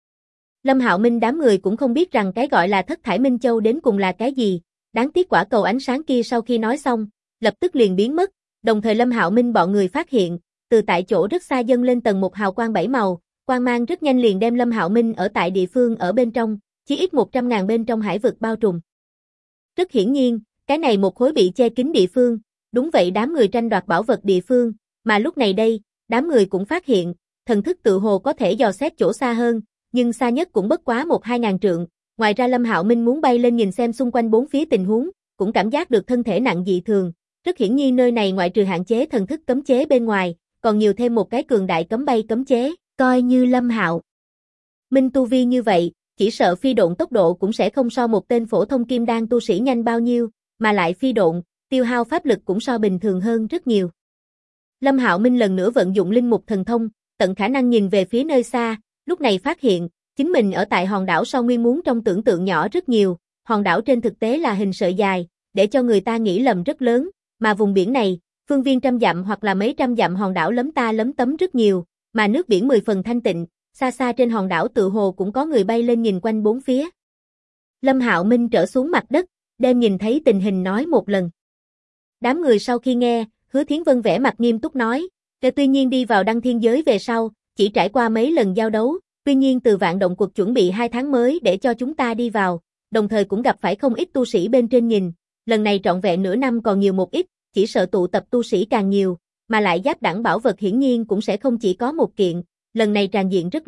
Lâm Hạo Minh đám người cũng không biết rằng cái gọi là thất thải Minh Châu đến cùng là cái gì, đáng tiếc quả cầu ánh sáng kia sau khi nói xong, lập tức liền biến mất, đồng thời Lâm Hạo Minh bọn người phát hiện, từ tại chỗ rất xa dâng lên tầng một hào quang 7 màu, quang mang rất nhanh liền đem Lâm Hạo Minh ở tại địa phương ở bên trong, chỉ ít 100.000 bên trong hải vực bao trùm. Rất hiển nhiên, cái này một khối bị che kín địa phương, đúng vậy đám người tranh đoạt bảo vật địa phương, mà lúc này đây, đám người cũng phát hiện, thần thức tự hồ có thể dò xét chỗ xa hơn, nhưng xa nhất cũng bất quá 1-2 ngàn trượng, ngoài ra Lâm Hạo Minh muốn bay lên nhìn xem xung quanh bốn phía tình huống, cũng cảm giác được thân thể nặng dị thường, rất hiển nhiên nơi này ngoại trừ hạn chế thần thức cấm chế bên ngoài, còn nhiều thêm một cái cường đại cấm bay cấm chế, coi như Lâm Hạo Minh tu vi như vậy, chỉ sợ phi độn tốc độ cũng sẽ không so một tên phổ thông kim đan tu sĩ nhanh bao nhiêu, mà lại phi độn, tiêu hao pháp lực cũng so bình thường hơn rất nhiều. Lâm Hạo Minh lần nữa vận dụng linh mục thần thông, tận khả năng nhìn về phía nơi xa, lúc này phát hiện, chính mình ở tại hòn đảo so nguyên muốn trong tưởng tượng nhỏ rất nhiều, hòn đảo trên thực tế là hình sợi dài, để cho người ta nghĩ lầm rất lớn, mà vùng biển này, phương viên trăm dặm hoặc là mấy trăm dặm hòn đảo lấm ta lấm tấm rất nhiều, mà nước biển 10 phần thanh tịnh, xa xa trên hòn đảo tự hồ cũng có người bay lên nhìn quanh bốn phía. Lâm Hạo Minh trở xuống mặt đất, đem nhìn thấy tình hình nói một lần. Đám người sau khi nghe, Hứa Thiến Vân vẻ mặt nghiêm túc nói, tuy nhiên đi vào đăng thiên giới về sau, chỉ trải qua mấy lần giao đấu, tuy nhiên từ vạn động cuộc chuẩn bị 2 tháng mới để cho chúng ta đi vào, đồng thời cũng gặp phải không ít tu sĩ bên trên nhìn, lần này trọn vẹn nửa năm còn nhiều một ít, chỉ sợ tụ tập tu sĩ càng nhiều, mà lại giáp đẳng bảo vật hiển nhiên cũng sẽ không chỉ có một kiện, lần này tràn diện rất lớn,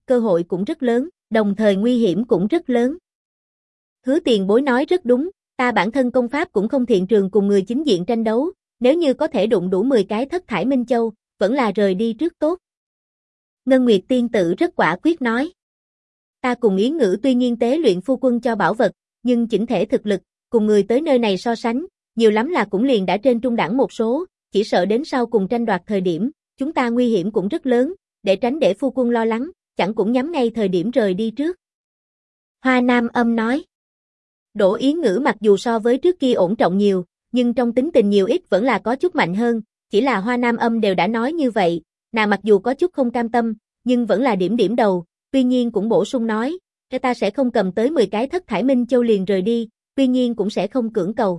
cơ hội cũng rất lớn, đồng thời nguy hiểm cũng rất lớn. Hứa tiền bối nói rất đúng, ta bản thân công pháp cũng không thiện trường cùng người chính diện tranh đấu, nếu như có thể đụng đủ 10 cái thất thải minh châu, vẫn là rời đi trước tốt. Ngân Nguyệt tiên tử rất quả quyết nói. Ta cùng Yến Ngữ tuy nhiên tế luyện phu quân cho bảo vật, nhưng chỉnh thể thực lực, cùng người tới nơi này so sánh, nhiều lắm là cũng liền đã trên trung đẳng một số, chỉ sợ đến sau cùng tranh đoạt thời điểm, chúng ta nguy hiểm cũng rất lớn, để tránh để phu quân lo lắng, chẳng cũng nhắm ngay thời điểm rời đi trước. Hoa Nam Âm nói. Đỗ Yến Ngữ mặc dù so với trước kia ổn trọng nhiều, nhưng trong tính tình nhiều ít vẫn là có chút mạnh hơn, chỉ là Hoa Nam Âm đều đã nói như vậy, nàng mặc dù có chút không cam tâm, nhưng vẫn là điểm đầu, tuy nhiên cũng bổ sung nói, ta sẽ không cầm tới 10 cái thất thải minh châu liền rời đi, tuy nhiên cũng sẽ không cưỡng cầu.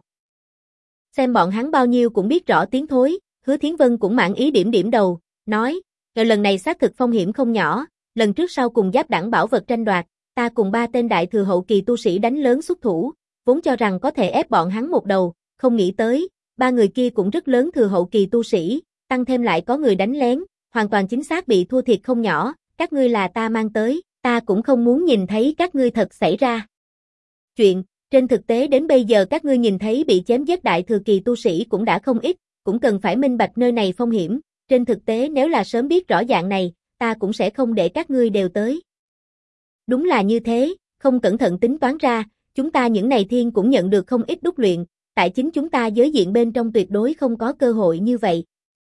Xem bọn hắn bao nhiêu cũng biết rõ tiếng thối, Hứa Thiến Vân cũng mãn ý điểm đầu, nói, lần này xác thực phong hiểm không nhỏ, lần trước sau cùng giáp đẳng bảo vật tranh đoạt, ta cùng 3 tên đại thừa hậu kỳ tu sĩ đánh lớn xuất thủ, vốn cho rằng có thể ép bọn hắn một đầu, không nghĩ tới, 3 người kia cũng rất lớn thừa hậu kỳ tu sĩ, tăng thêm lại có người đánh lén, hoàn toàn chính xác bị thua thiệt không nhỏ, các ngươi là ta mang tới, ta cũng không muốn nhìn thấy các ngươi thật xảy ra. Chuyện, trên thực tế đến bây giờ các ngươi nhìn thấy bị chém giết đại thừa kỳ tu sĩ cũng đã không ít, cũng cần phải minh bạch nơi này phong hiểm, trên thực tế nếu là sớm biết rõ dạng này, ta cũng sẽ không để các ngươi đều tới. Đúng là như thế, không cẩn thận tính toán ra, chúng ta những này thiên cũng nhận được không ít đúc luyện, tại chính chúng ta giới diện bên trong tuyệt đối không có cơ hội như vậy.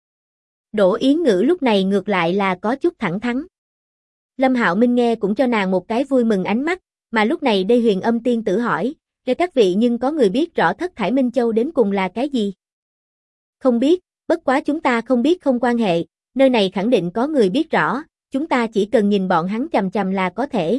Đỗ Yến Ngữ lúc này ngược lại là có chút thẳng thắn. Lâm Hạo Minh nghe cũng cho nàng một cái vui mừng ánh mắt, mà lúc này đây Huyền Âm tiên tử hỏi, các vị nhưng có người biết rõ thất thải minh châu đến cùng là cái gì? Không biết, bất quá chúng ta không biết không quan hệ, nơi này khẳng định có người biết rõ, chúng ta chỉ cần nhìn bọn hắn chằm chằm là có thể.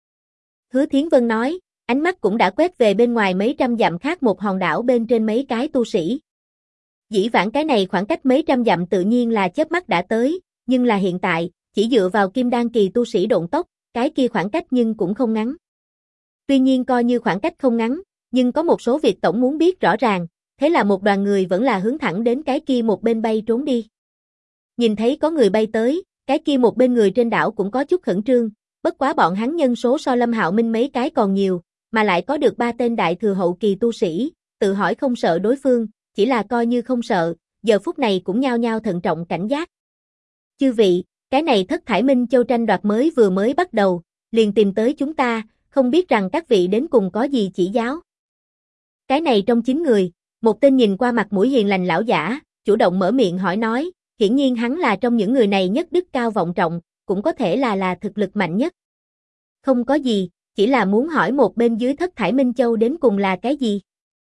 Hứa Thiến Vân nói, ánh mắt cũng đã quét về bên ngoài mấy trăm dặm khác một hòn đảo bên trên mấy cái tu sĩ. Dĩ vãng cái này khoảng cách mấy trăm dặm tự nhiên là chớp mắt đã tới, nhưng là hiện tại, chỉ dựa vào kim đan kỳ tu sĩ độn tốc, cái kia khoảng cách nhưng cũng không ngắn. Tuy nhiên coi như khoảng cách không ngắn, nhưng có một số việc tổng muốn biết rõ ràng, thế là một đoàn người vẫn là hướng thẳng đến cái kia một bên bay trốn đi. Nhìn thấy có người bay tới, cái kia một bên người trên đảo cũng có chút khẩn trương, bất quá bọn hắn nhân số so Lâm Hạo Minh mấy cái còn nhiều, mà lại có được 3 tên đại thừa hậu kỳ tu sĩ, tự hỏi không sợ đối phương, chỉ là coi như không sợ, giờ phút này cũng nhao nhao thận trọng cảnh giác. Chư vị, cái này thất thải minh châu tranh đoạt vừa mới bắt đầu, liền tìm tới chúng ta, không biết rằng các vị đến cùng có gì chỉ giáo. Cái này trong 9 người, một tên nhìn qua mặt mũi hiền lành lão giả, chủ động mở miệng hỏi nói, hiển nhiên hắn là trong những người này nhất đức cao vọng trọng, cũng có thể là thực lực mạnh nhất. Không có gì, chỉ là muốn hỏi một bên dưới thất thải minh châu đến cùng là cái gì.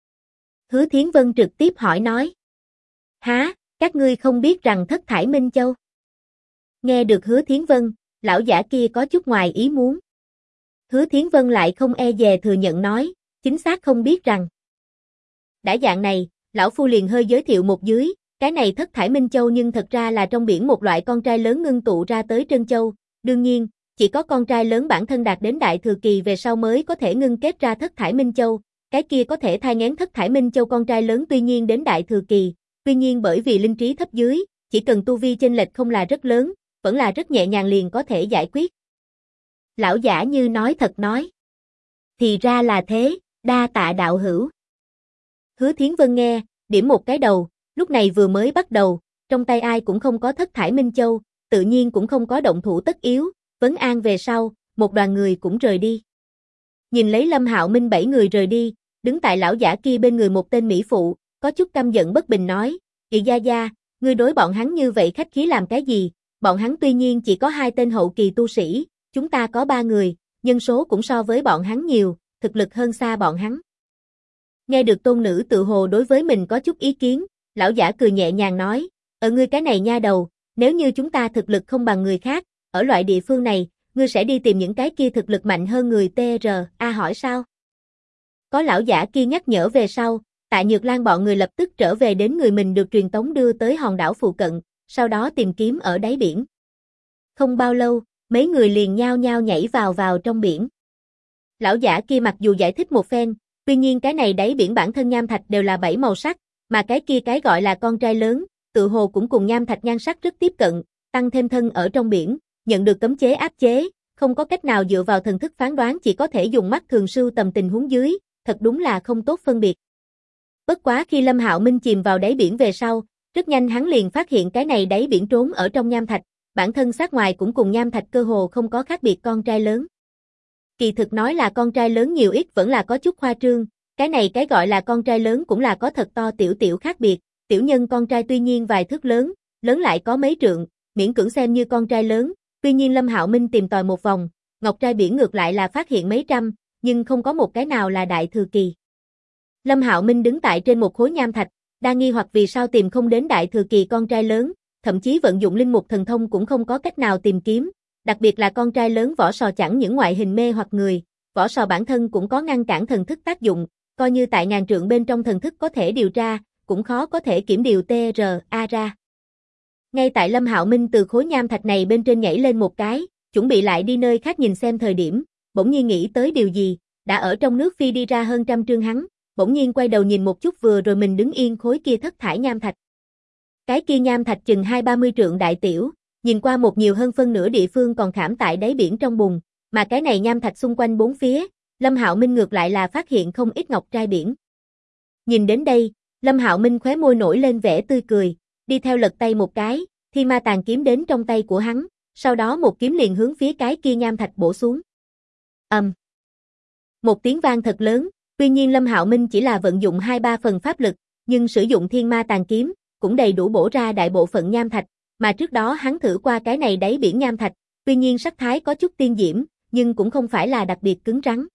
Hứa Thiến Vân trực tiếp hỏi nói. Hả, các ngươi không biết rằng thất thải minh châu? Nghe được Hứa Thiến Vân, lão giả kia có chút ngoài ý muốn. Hứa Thiến Vân lại không e dè thừa nhận nói, chính xác không biết rằng. Đã dạng này, lão phu liền hơi giới thiệu một dưới, cái này thất thải minh châu nhưng thật ra là trong biển một loại con trai lớn ngưng tụ ra tới trân châu, đương nhiên, chỉ có con trai lớn bản thân đạt đến đại thừa kỳ về sau mới có thể ngưng kết ra thất thải minh châu, cái kia có thể thai nghén thất thải minh châu con trai lớn tuy nhiên đến đại thừa kỳ, tuy nhiên bởi vì linh trí thấp dưới, chỉ cần tu vi chênh lệch không là rất lớn, vẫn là rất nhẹ nhàng liền có thể giải quyết. Lão giả như nói thật nói. Thì ra là thế, đa tạ đạo hữu. Hứa Thiến Vân nghe, điểm một cái đầu, lúc này vừa mới bắt đầu, trong tay ai cũng không có thất thải minh châu, tự nhiên cũng không có động thủ tất yếu, vấn an về sau, một đoàn người cũng rời đi. Nhìn lấy Lâm Hạo Minh 7 người rời đi, đứng tại lão giả kia bên người một tên mỹ phụ, có chút căm giận bất bình nói, "Chị Gia Gia, ngươi đối bọn hắn như vậy khách khí làm cái gì? Bọn hắn tuy nhiên chỉ có 2 tên hậu kỳ tu sĩ, chúng ta có 3 người, nhân số cũng so với bọn hắn nhiều, thực lực hơn xa bọn hắn." Nghe được tôn nữ tự hồ đối với mình có chút ý kiến, lão giả cười nhẹ nhàng nói, "Ở ngươi cái này nha đầu, nếu như chúng ta thực lực không bằng người khác, ở loại địa phương này, ngươi sẽ đi tìm những cái kia thực lực mạnh hơn người TRA hỏi sao?" Có lão giả kia nhắc nhở về sau, Tạ Nhược Lan bọn người lập tức trở về đến người mình được truyền tống đưa tới hòn đảo phụ cận, sau đó tìm kiếm ở đáy biển. Không bao lâu, mấy người liền nhao nhao nhảy vào trong biển. Lão giả kia mặc dù giải thích một phen, tuy nhiên cái này đáy biển bản thân nham thạch đều là 7 màu sắc, mà cái kia cái gọi là con trai lớn, tự hồ cũng cùng nham thạch nhan sắc rất tiếp cận, tăng thêm thân ở trong biển, nhận được cấm chế áp chế, không có cách nào dựa vào thần thức phán đoán, chỉ có thể dùng mắt thường sưu tầm tình huống dưới, thật đúng là không tốt phân biệt. Bất quá khi Lâm Hạo Minh chìm vào đáy biển về sau, rất nhanh hắn liền phát hiện cái này đáy biển trốn ở trong nham thạch, bản thân sát ngoài cũng cùng nham thạch cơ hồ không có khác biệt con trai lớn. Kỳ thực nói là con trai lớn nhiều ít vẫn là có chút khoa trương, cái này cái gọi là con trai lớn cũng là có thật to tiểu tiểu khác biệt, tiểu nhân con trai tuy nhiên vài thước lớn, lớn lại có mấy trượng, miễn cưỡng xem như con trai lớn, tuy nhiên Lâm Hạo Minh tìm tòi một vòng, ngọc trai biển ngược lại là phát hiện mấy trăm, nhưng không có một cái nào là đại thừa kỳ. Lâm Hạo Minh đứng tại trên một khối nham thạch, đang nghi hoặc vì sao tìm không đến đại thừa kỳ con trai lớn, thậm chí vận dụng linh mục thần thông cũng không có cách nào tìm kiếm, đặc biệt là con trai lớn vỏ sò chẳng những ngoại hình mê hoặc người, vỏ sò bản thân cũng có ngăn cản thần thức tác dụng, coi như tại ngàn trượng bên trong thần thức có thể điều tra, cũng khó có thể kiểm điều TRA ra. Ngay tại Lâm Hạo Minh từ khối nham thạch này bên trên nhảy lên một cái, chuẩn bị lại đi nơi khác nhìn xem thời điểm, bỗng nhiên nghĩ tới điều gì, đã ở trong nước phi đi ra hơn trăm trượng hắn, bỗng nhiên quay đầu nhìn một chút vừa rồi mình đứng yên khối kia thất thải nham thạch. Cái kia nham thạch chừng 20-30 trượng đại tiểu, nhìn qua một nhiều hơn phân nửa địa phương còn khảm tại đáy biển trong bùn, mà cái này nham thạch xung quanh bốn phía, Lâm Hạo Minh ngược lại là phát hiện không ít ngọc trai biển. Nhìn đến đây, Lâm Hạo Minh khóe môi nổi lên vẻ tươi cười, đi theo lật tay một cái, Thi Ma Tàn kiếm đến trong tay của hắn, sau đó một kiếm liền hướng phía cái kia nham thạch bổ xuống. Một tiếng vang thật lớn, tuy nhiên Lâm Hạo Minh chỉ là vận dụng 2-3 phần pháp lực, nhưng sử dụng Thiên Ma Tàn kiếm cũng đầy đủ bổ ra đại bộ phận nham thạch, mà trước đó hắn thử qua cái này đáy biển nham thạch, tuy nhiên sắc thái có chút tiên diễm, nhưng cũng không phải là đặc biệt cứng rắn.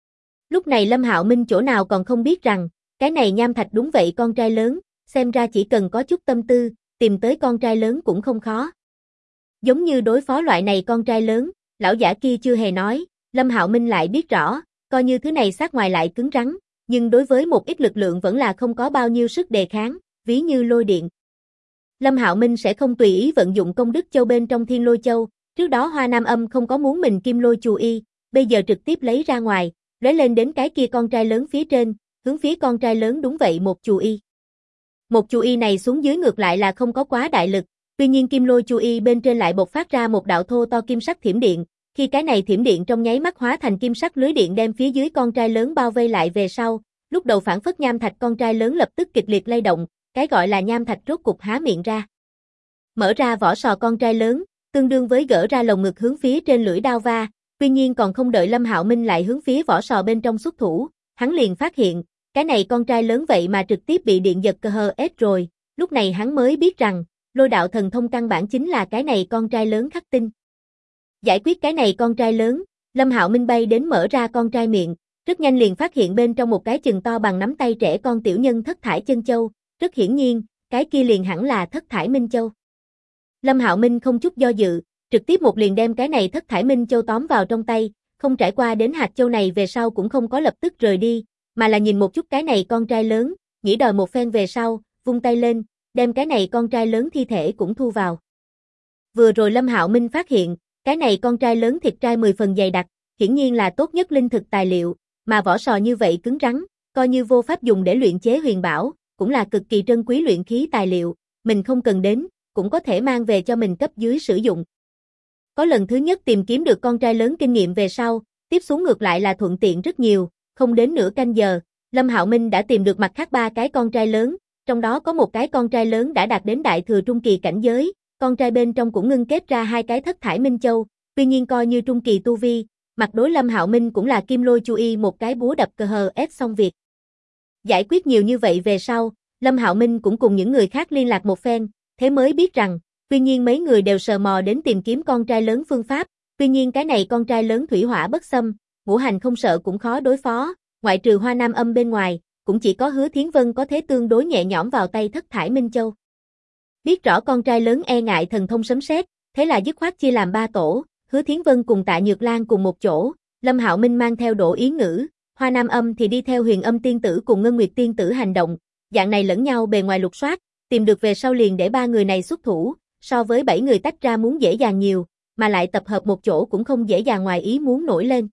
Lúc này Lâm Hạo Minh chỗ nào còn không biết rằng, cái này nham thạch đúng vậy con trai lớn, xem ra chỉ cần có chút tâm tư, tìm tới con trai lớn cũng không khó. Giống như đối phó loại này con trai lớn, lão giả kia chưa hề nói, Lâm Hạo Minh lại biết rõ, coi như thứ này sát ngoài lại cứng rắn, nhưng đối với một ít lực lượng vẫn là không có bao nhiêu sức đề kháng, ví như lôi điện. Lâm Hạo Minh sẽ không tùy ý vận dụng công đức châu bên trong Thiên Lôi Châu, trước đó Hoa Nam Âm không có muốn mình kim lôi chù y, bây giờ trực tiếp lấy ra ngoài, lóe lên đến cái kia con trai lớn phía trên, hướng phía con trai lớn đúng vậy một chù y. Một chù y này xuống dưới ngược lại là không có quá đại lực, tuy nhiên kim lôi chù y bên trên lại bộc phát ra một đạo thô to kim sắc thiểm điện, khi cái này thiểm điện trong nháy mắt hóa thành kim sắc lưới điện đem phía dưới con trai lớn bao vây lại về sau, lúc đầu phản phất nham thạch con trai lớn lập tức kịch liệt lay động, cái gọi là nham thạch rốt cục há miệng ra. Mở ra vỏ sò con trai lớn, tương đương với gỡ ra lồng ngực hướng phía trên lưỡi đao va, tuy nhiên còn không đợi Lâm Hạo Minh lại hướng phía vỏ sò bên trong xuất thủ, hắn liền phát hiện, cái này con trai lớn vậy mà trực tiếp bị điện giật KHS rồi, lúc này hắn mới biết rằng, lôi đạo thần thông căn bản chính là cái này con trai lớn khắc tinh. Giải quyết cái này con trai lớn, Lâm Hạo Minh bay đến mở ra con trai miệng, rất nhanh liền phát hiện bên trong một cái chừng to bằng nắm tay trẻ con tiểu nhân thất thải chân châu, rất hiển nhiên, cái kia liền hẳn là thất thải minh châu. Lâm Hạo Minh không chút do dự, trực tiếp một liền đem cái này thất thải minh châu tóm vào trong tay, không trải qua đến hạt châu này về sau cũng không có lập tức rời đi, mà là nhìn một chút cái này con trai lớn, nghĩ đòi một phen về sau, vung tay lên, đem cái này con trai lớn thi thể cũng thu vào. Vừa rồi Lâm Hạo Minh phát hiện, cái này con trai lớn thịt trai 10 phần dày đặc, hiển nhiên là tốt nhất linh thực tài liệu, mà vỏ sò như vậy cứng rắn, coi như vô pháp dùng để luyện chế huyền bảo, cũng là cực kỳ trân quý luyện khí tài liệu, mình không cần đến, cũng có thể mang về cho mình cấp dưới sử dụng. Có lần thứ nhất tìm kiếm được con trai lớn kinh nghiệm về sau, tiếp xuống ngược lại là thuận tiện rất nhiều, không đến nửa canh giờ, Lâm Hạo Minh đã tìm được mặt khác 3 cái con trai lớn, trong đó có một cái con trai lớn đã đạt đến đại thừa trung kỳ cảnh giới, con trai bên trong cũng ngưng kết ra 2 cái thất thải minh châu, tuy nhiên coi như trung kỳ tu vi, mặt đối Lâm Hạo Minh cũng là kim lôi chu y một cái búa đập KHS xong việc. Giải quyết nhiều như vậy về sau, Lâm Hạo Minh cũng cùng những người khác liên lạc một phen, thế mới biết rằng, tuy nhiên mấy người đều sờ mò đến tìm kiếm con trai lớn phương pháp, tuy nhiên cái này con trai lớn thủy hỏa bất xâm, ngũ hành không sợ cũng khó đối phó, ngoại trừ Hoa Nam Âm bên ngoài, cũng chỉ có Hứa Thiến Vân có thế tương đối nhẹ nhõm vào tay thất thải minh châu. Biết rõ con trai lớn e ngại thần thông sấm sét, thế là dứt khoát chia làm 3 tổ, Hứa Thiến Vân cùng Tạ Nhược Lan cùng một chỗ, Lâm Hạo Minh mang theo Đỗ Yến Ngữ, Hoa Nam Âm thì đi theo Huyền Âm tiên tử cùng Ngân Nguyệt tiên tử hành động, dạng này lẫn nhau bề ngoài lục soát, tìm được về sau liền để 3 người này xuất thủ, so với 7 người tách ra muốn dễ dàng nhiều, mà lại tập hợp một chỗ cũng không dễ dàng ngoài ý muốn nổi lên.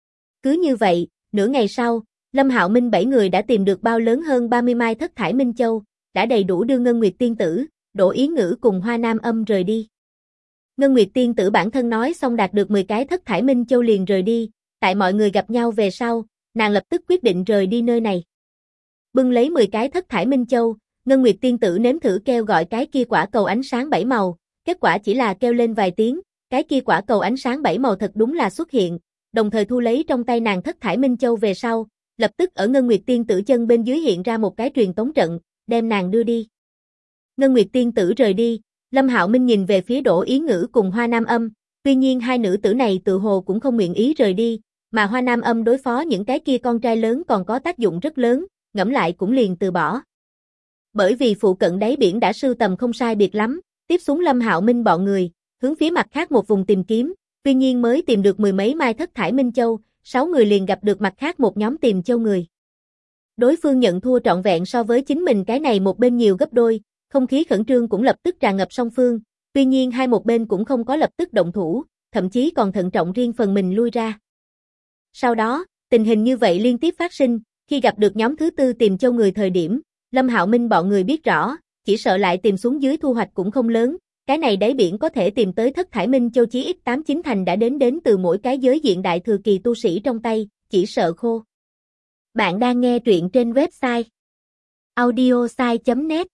Cứ như vậy, nửa ngày sau, Lâm Hạo Minh 7 người đã tìm được bao lớn hơn 30 mai thất thải minh châu, đã đầy đủ đưa Ngân Nguyệt tiên tử, Đỗ Yến Ngữ cùng Hoa Nam Âm rời đi. Ngân Nguyệt Tiên Tử bản thân nói xong đạt được 10 cái thất thải minh châu liền rời đi, tại mọi người gặp nhau về sau, nàng lập tức quyết định rời đi nơi này. Bưng lấy 10 cái thất thải minh châu, Ngân Nguyệt Tiên Tử nếm thử kêu gọi cái kia quả cầu ánh sáng 7 màu, kết quả chỉ là kêu lên vài tiếng, cái kia quả cầu ánh sáng 7 màu thật đúng là xuất hiện, đồng thời thu lấy trong tay nàng thất thải minh châu về sau, lập tức ở Ngân Nguyệt Tiên Tử chân bên dưới hiện ra một cái truyền tống trận, đem nàng đưa đi. Ngân Nguyệt Tiên Tử rời đi, Lâm Hạo Minh nhìn về phía Đỗ Yến Ngữ cùng Hoa Nam Âm, tuy nhiên hai nữ tử này tự hồ cũng không nguyện ý rời đi, mà Hoa Nam Âm đối phó những cái kia con trai lớn còn có tác dụng rất lớn, ngẫm lại cũng liền từ bỏ. Bởi vì phụ cận đáy biển đã sưu tầm không sai biệt lắm, tiếp xuống Lâm Hạo Minh bọn người, hướng phía mặt khác một vùng tìm kiếm, tuy nhiên mới tìm được 10 mấy mai thất thải minh châu, 6 người liền gặp được mặt khác một nhóm tìm châu người. Đối phương nhận thua trọn vẹn so với chính mình cái này một bên nhiều gấp đôi, không khí khẩn trương cũng lập tức tràn ngập song phương, tuy nhiên hai một bên cũng không có lập tức động thủ, thậm chí còn thận trọng riêng phần mình lui ra. Sau đó, tình hình như vậy liên tiếp phát sinh, khi gặp được nhóm thứ tư tìm châu người thời điểm, Lâm Hạo Minh bọn người biết rõ, chỉ sợ lại tìm xuống dưới thu hoạch cũng không lớn, cái này đáy biển có thể tìm tới thất thải minh châu chí ít 8-9 thành đã đến từ mỗi cái giới diện đại thừa kỳ tu sĩ trong tay, chỉ sợ khô. Bạn đang nghe truyện trên website audiosai.net.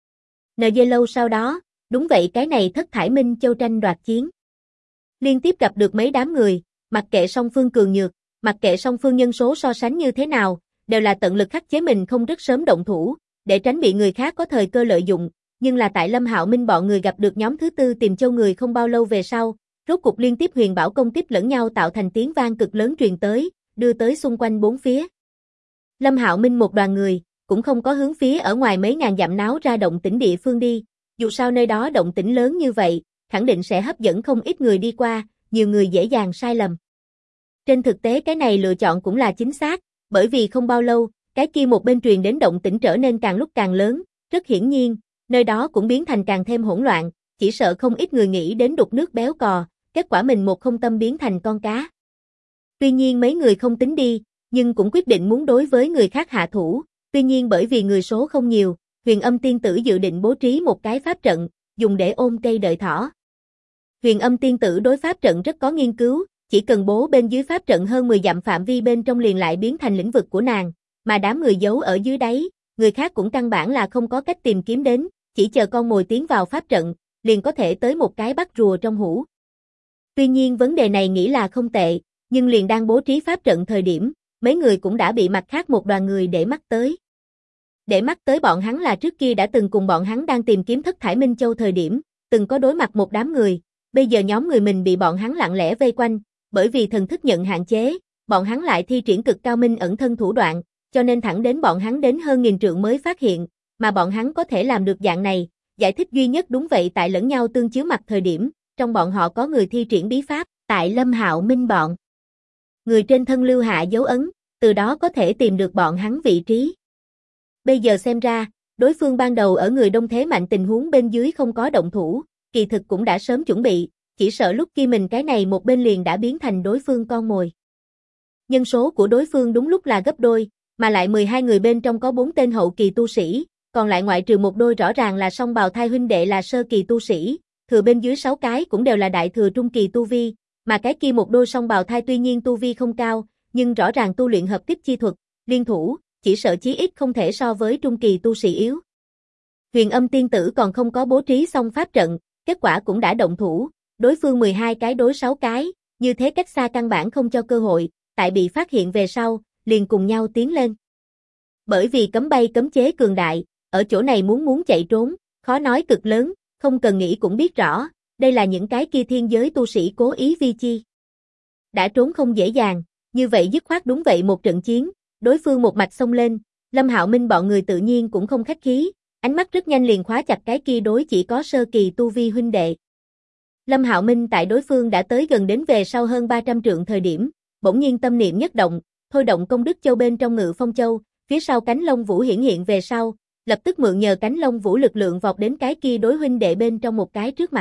NG lâu sau đó, đúng vậy cái này thất thải minh châu tranh đoạt chiến. Liên tiếp gặp được mấy đám người, mặc kệ song phương cường nhược, mặc kệ song phương nhân số so sánh như thế nào, đều là tận lực khắc chế mình không rất sớm động thủ, để tránh bị người khác có thời cơ lợi dụng, nhưng là tại Lâm Hạo Minh bọn người gặp được nhóm thứ tư tìm châu người không bao lâu về sau, rốt cục liên tiếp huyền bảo công kích lẫn nhau tạo thành tiếng vang cực lớn truyền tới, đưa tới xung quanh bốn phía. Lâm Hạo Minh một đoàn người, cũng không có hướng phía ở ngoài mấy ngàn dặm náo ra động tĩnh địa phương đi, dù sao nơi đó động tĩnh lớn như vậy, khẳng định sẽ hấp dẫn không ít người đi qua, nhiều người dễ dàng sai lầm. Trên thực tế cái này lựa chọn cũng là chính xác, bởi vì không bao lâu, cái kia một bên truyền đến động tĩnh trở nên càng lúc càng lớn, rất hiển nhiên, nơi đó cũng biến thành càng thêm hỗn loạn, chỉ sợ không ít người nghĩ đến đục nước béo cò, kết quả mình một không tâm biến thành con cá. Tuy nhiên mấy người không tính đi, nhưng cũng quyết định muốn đối với người khác hạ thủ, tuy nhiên bởi vì người số không nhiều, Huyền Âm Tiên Tử dự định bố trí một cái pháp trận, dùng để ôm cây đợi thỏ. Huyền Âm Tiên Tử đối pháp trận rất có nghiên cứu, chỉ cần bố bên dưới pháp trận hơn 10 dặm phạm vi bên trong liền lại biến thành lĩnh vực của nàng, mà đám người giấu ở dưới đáy, người khác cũng căn bản là không có cách tìm kiếm đến, chỉ chờ con mồi tiến vào pháp trận, liền có thể tới một cái bắt rùa trong hũ. Tuy nhiên vấn đề này nghĩ là không tệ, nhưng liền đang bố trí pháp trận thời điểm, mấy người cũng đã bị mặt khác một đoàn người để mắt tới. Để mắt tới bọn hắn là trước kia đã từng cùng bọn hắn đang tìm kiếm thất thải minh châu thời điểm, từng có đối mặt một đám người, bây giờ nhóm người mình bị bọn hắn lặng lẽ vây quanh, bởi vì thần thức nhận hạn chế, bọn hắn lại thi triển cực cao minh ẩn thân thủ đoạn, cho nên thẳng đến bọn hắn đến hơn 1000 trượng mới phát hiện, mà bọn hắn có thể làm được dạng này, giải thích duy nhất đúng vậy tại lẫn nhau tương chiếu mặt thời điểm, trong bọn họ có người thi triển bí pháp, tại Lâm Hạo Minh bọn người trên thân lưu hạ dấu ấn, từ đó có thể tìm được bọn hắn vị trí. Bây giờ xem ra, đối phương ban đầu ở người đông thế mạnh tình huống bên dưới không có động thủ, kỳ thực cũng đã sớm chuẩn bị, chỉ sợ lúc kia mình cái này một bên liền đã biến thành đối phương con mồi. Nhân số của đối phương đúng lúc là gấp đôi, mà lại 12 người bên trong có 4 tên hậu kỳ tu sĩ, còn lại ngoại trừ một đôi rõ ràng là song bào thai huynh đệ là sơ kỳ tu sĩ, thừa bên dưới 6 cái cũng đều là đại thừa trung kỳ tu vi, mà cái kia một đôi song bào thai tuy nhiên tu vi không cao, nhưng rõ ràng tu luyện hợp kích chi thuật, liên thủ, chỉ sợ chí ít không thể so với trung kỳ tu sĩ yếu. Huyền Âm Tiên Tử còn không có bố trí xong pháp trận, kết quả cũng đã động thủ, đối phương 12 cái đối 6 cái, như thế cách xa căn bản không cho cơ hội, tại bị phát hiện về sau, liền cùng nhau tiến lên. Bởi vì cấm bay cấm chế cường đại, ở chỗ này muốn chạy trốn, khó nói cực lớn, không cần nghĩ cũng biết rõ, đây là những cái kia thiên giới tu sĩ cố ý vi chi. Đã trốn không dễ dàng, như vậy dứt khoát đúng vậy một trận chiến, đối phương một mạch xông lên, Lâm Hạo Minh bọn người tự nhiên cũng không khách khí, ánh mắt rất nhanh liền khóa chặt cái kia đối chỉ có sơ kỳ tu vi huynh đệ. Lâm Hạo Minh tại đối phương đã tới gần đến về sau hơn 300 trượng thời điểm, bỗng nhiên tâm niệm nhất động, thôi động công đức châu bên trong Ngự Phong Châu, phía sau cánh lông vũ hiển hiện về sau, lập tức mượn nhờ cánh lông vũ lực lượng vọt đến cái kia đối huynh đệ bên trong một cái trước mặt.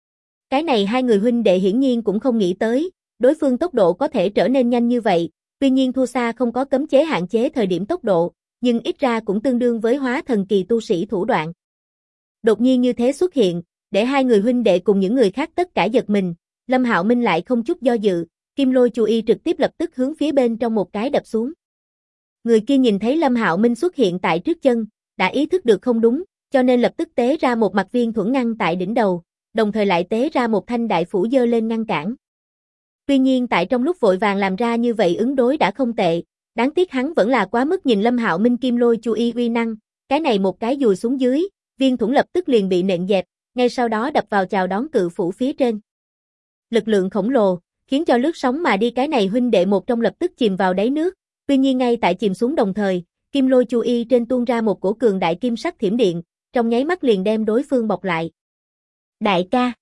Cái này hai người huynh đệ hiển nhiên cũng không nghĩ tới, đối phương tốc độ có thể trở nên nhanh như vậy, tuy nhiên thua xa không có cấm chế hạn chế thời điểm tốc độ, nhưng ít ra cũng tương đương với hóa thần kỳ tu sĩ thủ đoạn. Đột nhiên như thế xuất hiện, để hai người huynh đệ cùng những người khác tất cả giật mình, Lâm Hạo Minh lại không chút do dự, kim lôi chu y trực tiếp lập tức hướng phía bên trong một cái đập xuống. Người kia nhìn thấy Lâm Hạo Minh xuất hiện tại trước chân, đã ý thức được không đúng, cho nên lập tức tế ra một mặt viên thuẫn ngăn tại đỉnh đầu, đồng thời lại tế ra một thanh đại phủ giơ lên ngăn cản. Tuy nhiên tại trong lúc vội vàng làm ra như vậy ứng đối đã không tệ, đáng tiếc hắn vẫn là quá mức nhìn Lâm Hạo Minh kim lôi chu y uy năng, cái này một cái dùi xuống dưới, viên thuẫn lập tức liền bị nện dẹp, ngay sau đó đập vào chào đón cự phủ phía trên. Lực lượng khổng lồ, khiến cho lướt sóng mà đi cái này huynh đệ một trong lập tức chìm vào đáy nước, tuy nhiên ngay tại chìm xuống đồng thời, kim lôi chu y trên tuôn ra một cổ cường đại kim sắc thiểm điện, trong nháy mắt liền đem đối phương bọc lại. Đại ca.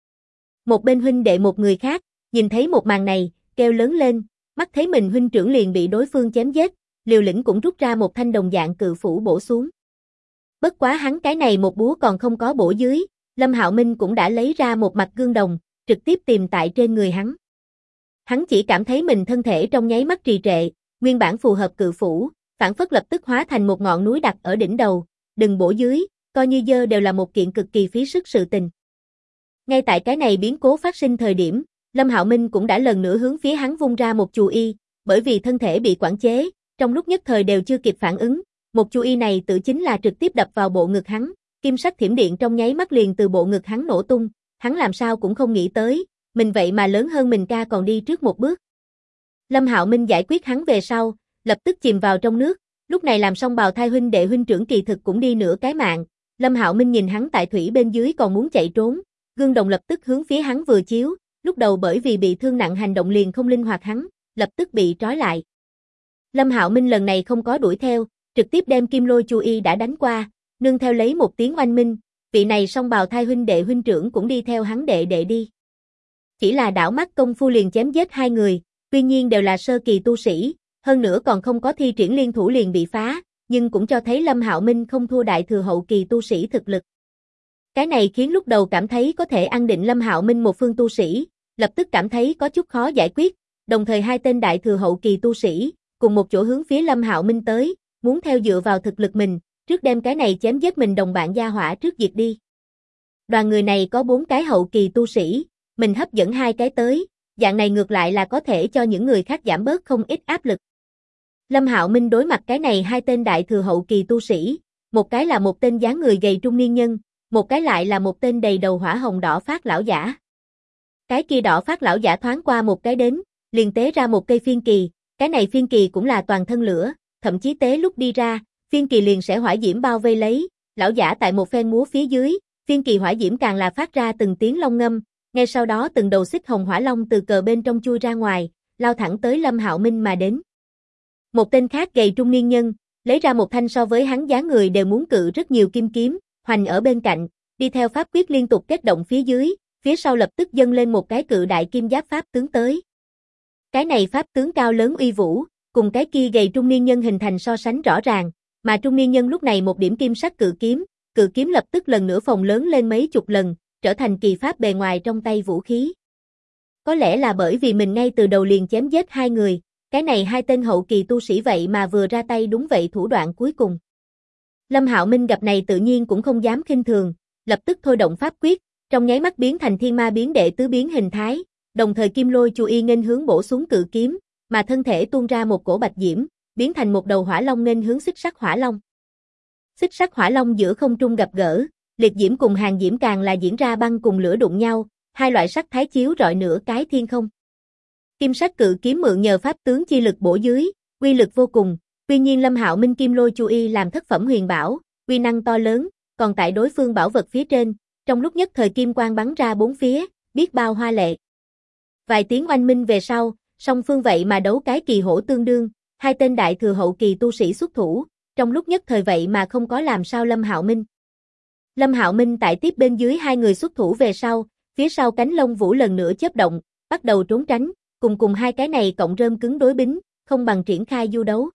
Một bên huynh đệ một người khác, nhìn thấy một màn này, kêu lớn lên, mắt thấy mình huynh trưởng liền bị đối phương chém giết, liều lĩnh cũng rút ra một thanh đồng dạng cự phủ bổ xuống. Bất quá hắn cái này một búa còn không có bổ dưới, Lâm Hạo Minh cũng đã lấy ra một mặt gương đồng, trực tiếp tìm tại trên người hắn. Hắn chỉ cảm thấy mình thân thể trong nháy mắt trì trệ, nguyên bản phù hợp cự phủ, phản phất lập tức hóa thành một ngọn núi đặt ở đỉnh đầu, đừng bổ dưới, coi như dơ đều là một kiện cực kỳ phí sức sự tình. Ngay tại cái này biến cố phát sinh thời điểm, Lâm Hạo Minh cũng đã lần nữa hướng phía hắn vung ra một chù y, bởi vì thân thể bị quản chế, trong lúc nhất thời đều chưa kịp phản ứng, một chù y này tự chính là trực tiếp đập vào bộ ngực hắn, kim sắc thiểm điện trong nháy mắt liền từ bộ ngực hắn nổ tung, hắn làm sao cũng không nghĩ tới, mình vậy mà lớn hơn mình ca còn đi trước một bước. Lâm Hạo Minh giải quyết hắn về sau, lập tức chìm vào trong nước, lúc này làm xong bào thai huynh đệ huynh trưởng kỳ thực cũng đi nửa cái mạng, Lâm Hạo Minh nhìn hắn tại thủy bên dưới còn muốn chạy trốn, gương đồng lập tức hướng phía hắn vừa chiếu, lúc đầu bởi vì bị thương nặng hành động liền không linh hoạt hắn, lập tức bị trói lại. Lâm Hạo Minh lần này không có đuổi theo, trực tiếp đem kim lôi chu y đã đánh qua, nương theo lấy một tiếng oanh minh, vị này song bào thai huynh đệ huynh trưởng cũng đi theo hắn đệ đệ đi. Chỉ là đảo mắt công phu liền chém giết hai người, tuy nhiên đều là sơ kỳ tu sĩ, hơn nữa còn không có thi triển liên thủ liền bị phá, nhưng cũng cho thấy Lâm Hạo Minh không thua đại thừa hậu kỳ tu sĩ thực lực. Cái này khiến lúc đầu cảm thấy có thể ăn định Lâm Hạo Minh một phương tu sĩ, lập tức cảm thấy có chút khó giải quyết, đồng thời hai tên đại thừa hậu kỳ tu sĩ, cùng một chỗ hướng phía Lâm Hạo Minh tới, muốn theo dựa vào thực lực mình, trước đem cái này chém giết mình đồng bạn gia hỏa trước diệt đi. Đoàn người này có 4 cái hậu kỳ tu sĩ, mình hấp dẫn 2 cái tới, dạng này ngược lại là có thể cho những người khác giảm bớt không ít áp lực. Lâm Hạo Minh đối mặt cái này 2 tên đại thừa hậu kỳ tu sĩ, một cái là một tên dáng người gầy trung niên nhân, một cái lại là một tên đầy đầu hỏa hồng đỏ phát lão giả. Cái kia đỏ phát lão giả thoáng qua một cái đến, liền tế ra một cây phiên kỳ, cái này phiên kỳ cũng là toàn thân lửa, thậm chí tế lúc đi ra, phiên kỳ liền sẽ hỏa diễm bao vây lấy, lão giả tại một phen múa phía dưới, phiên kỳ hỏa diễm càng là phát ra từng tiếng long ngâm, ngay sau đó từng đầu xích hồng hỏa long từ cờ bên trong chui ra ngoài, lao thẳng tới Lâm Hạo Minh mà đến. Một tên khác gầy trung niên nhân, lấy ra một thanh so với hắn dáng người đều muốn cự rất nhiều kim kiếm, hoành ở bên cạnh, đi theo pháp quyết liên tục kết động phía dưới, phía sau lập tức dâng lên một cái cự đại kim giáp pháp tướng tới. Cái này pháp tướng cao lớn uy vũ, cùng cái kia gầy trung niên nhân hình thành so sánh rõ ràng, mà trung niên nhân lúc này một điểm kim sắc cự kiếm lập tức lần nữa phồng lớn lên mấy chục lần, trở thành kỳ pháp bề ngoài trong tay vũ khí. Có lẽ là bởi vì mình ngay từ đầu liền chém giết 2 người, cái này 2 tên hậu kỳ tu sĩ vậy mà vừa ra tay đúng vậy thủ đoạn cuối cùng. Lâm Hạo Minh gặp này tự nhiên cũng không dám khinh thường, lập tức thôi động pháp quyết, trong nháy mắt biến thành thiên ma biến đệ tứ biến hình thái, đồng thời kim lôi chu y nghênh hướng bổ xuống cự kiếm, mà thân thể tuôn ra một cổ bạch diễm, biến thành một đầu hỏa long nghênh hướng xích sắc hỏa long. Xích sắc hỏa long giữa không trung gặp gỡ, liệt diễm cùng hàng diễm càng là diễn ra băng cùng lửa đụng nhau, hai loại sắc thái chiếu rọi nửa cái thiên không. Kim sắc cự kiếm mượn nhờ pháp tướng chi lực bổ dưới, uy lực vô cùng, tuy nhiên Lâm Hạo Minh kim lôi chu y làm thất phẩm huyền bảo, uy năng to lớn, còn tại đối phương bảo vật phía trên, trong lúc nhất thời kim quang bắn ra bốn phía, biết bao hoa lệ. Vài tiếng oanh minh về sau, song phương vậy mà đấu cái kỳ hổ tương đương, 2 tên đại thừa hậu kỳ tu sĩ xuất thủ, trong lúc nhất thời vậy mà không có làm sao Lâm Hạo Minh. Lâm Hạo Minh tại tiếp bên dưới 2 người xuất thủ về sau, phía sau cánh lông vũ lần nữa chớp động, bắt đầu trốn tránh, cùng 2 cái này cộng rơm cứng đối bính, không bằng triển khai du đấu.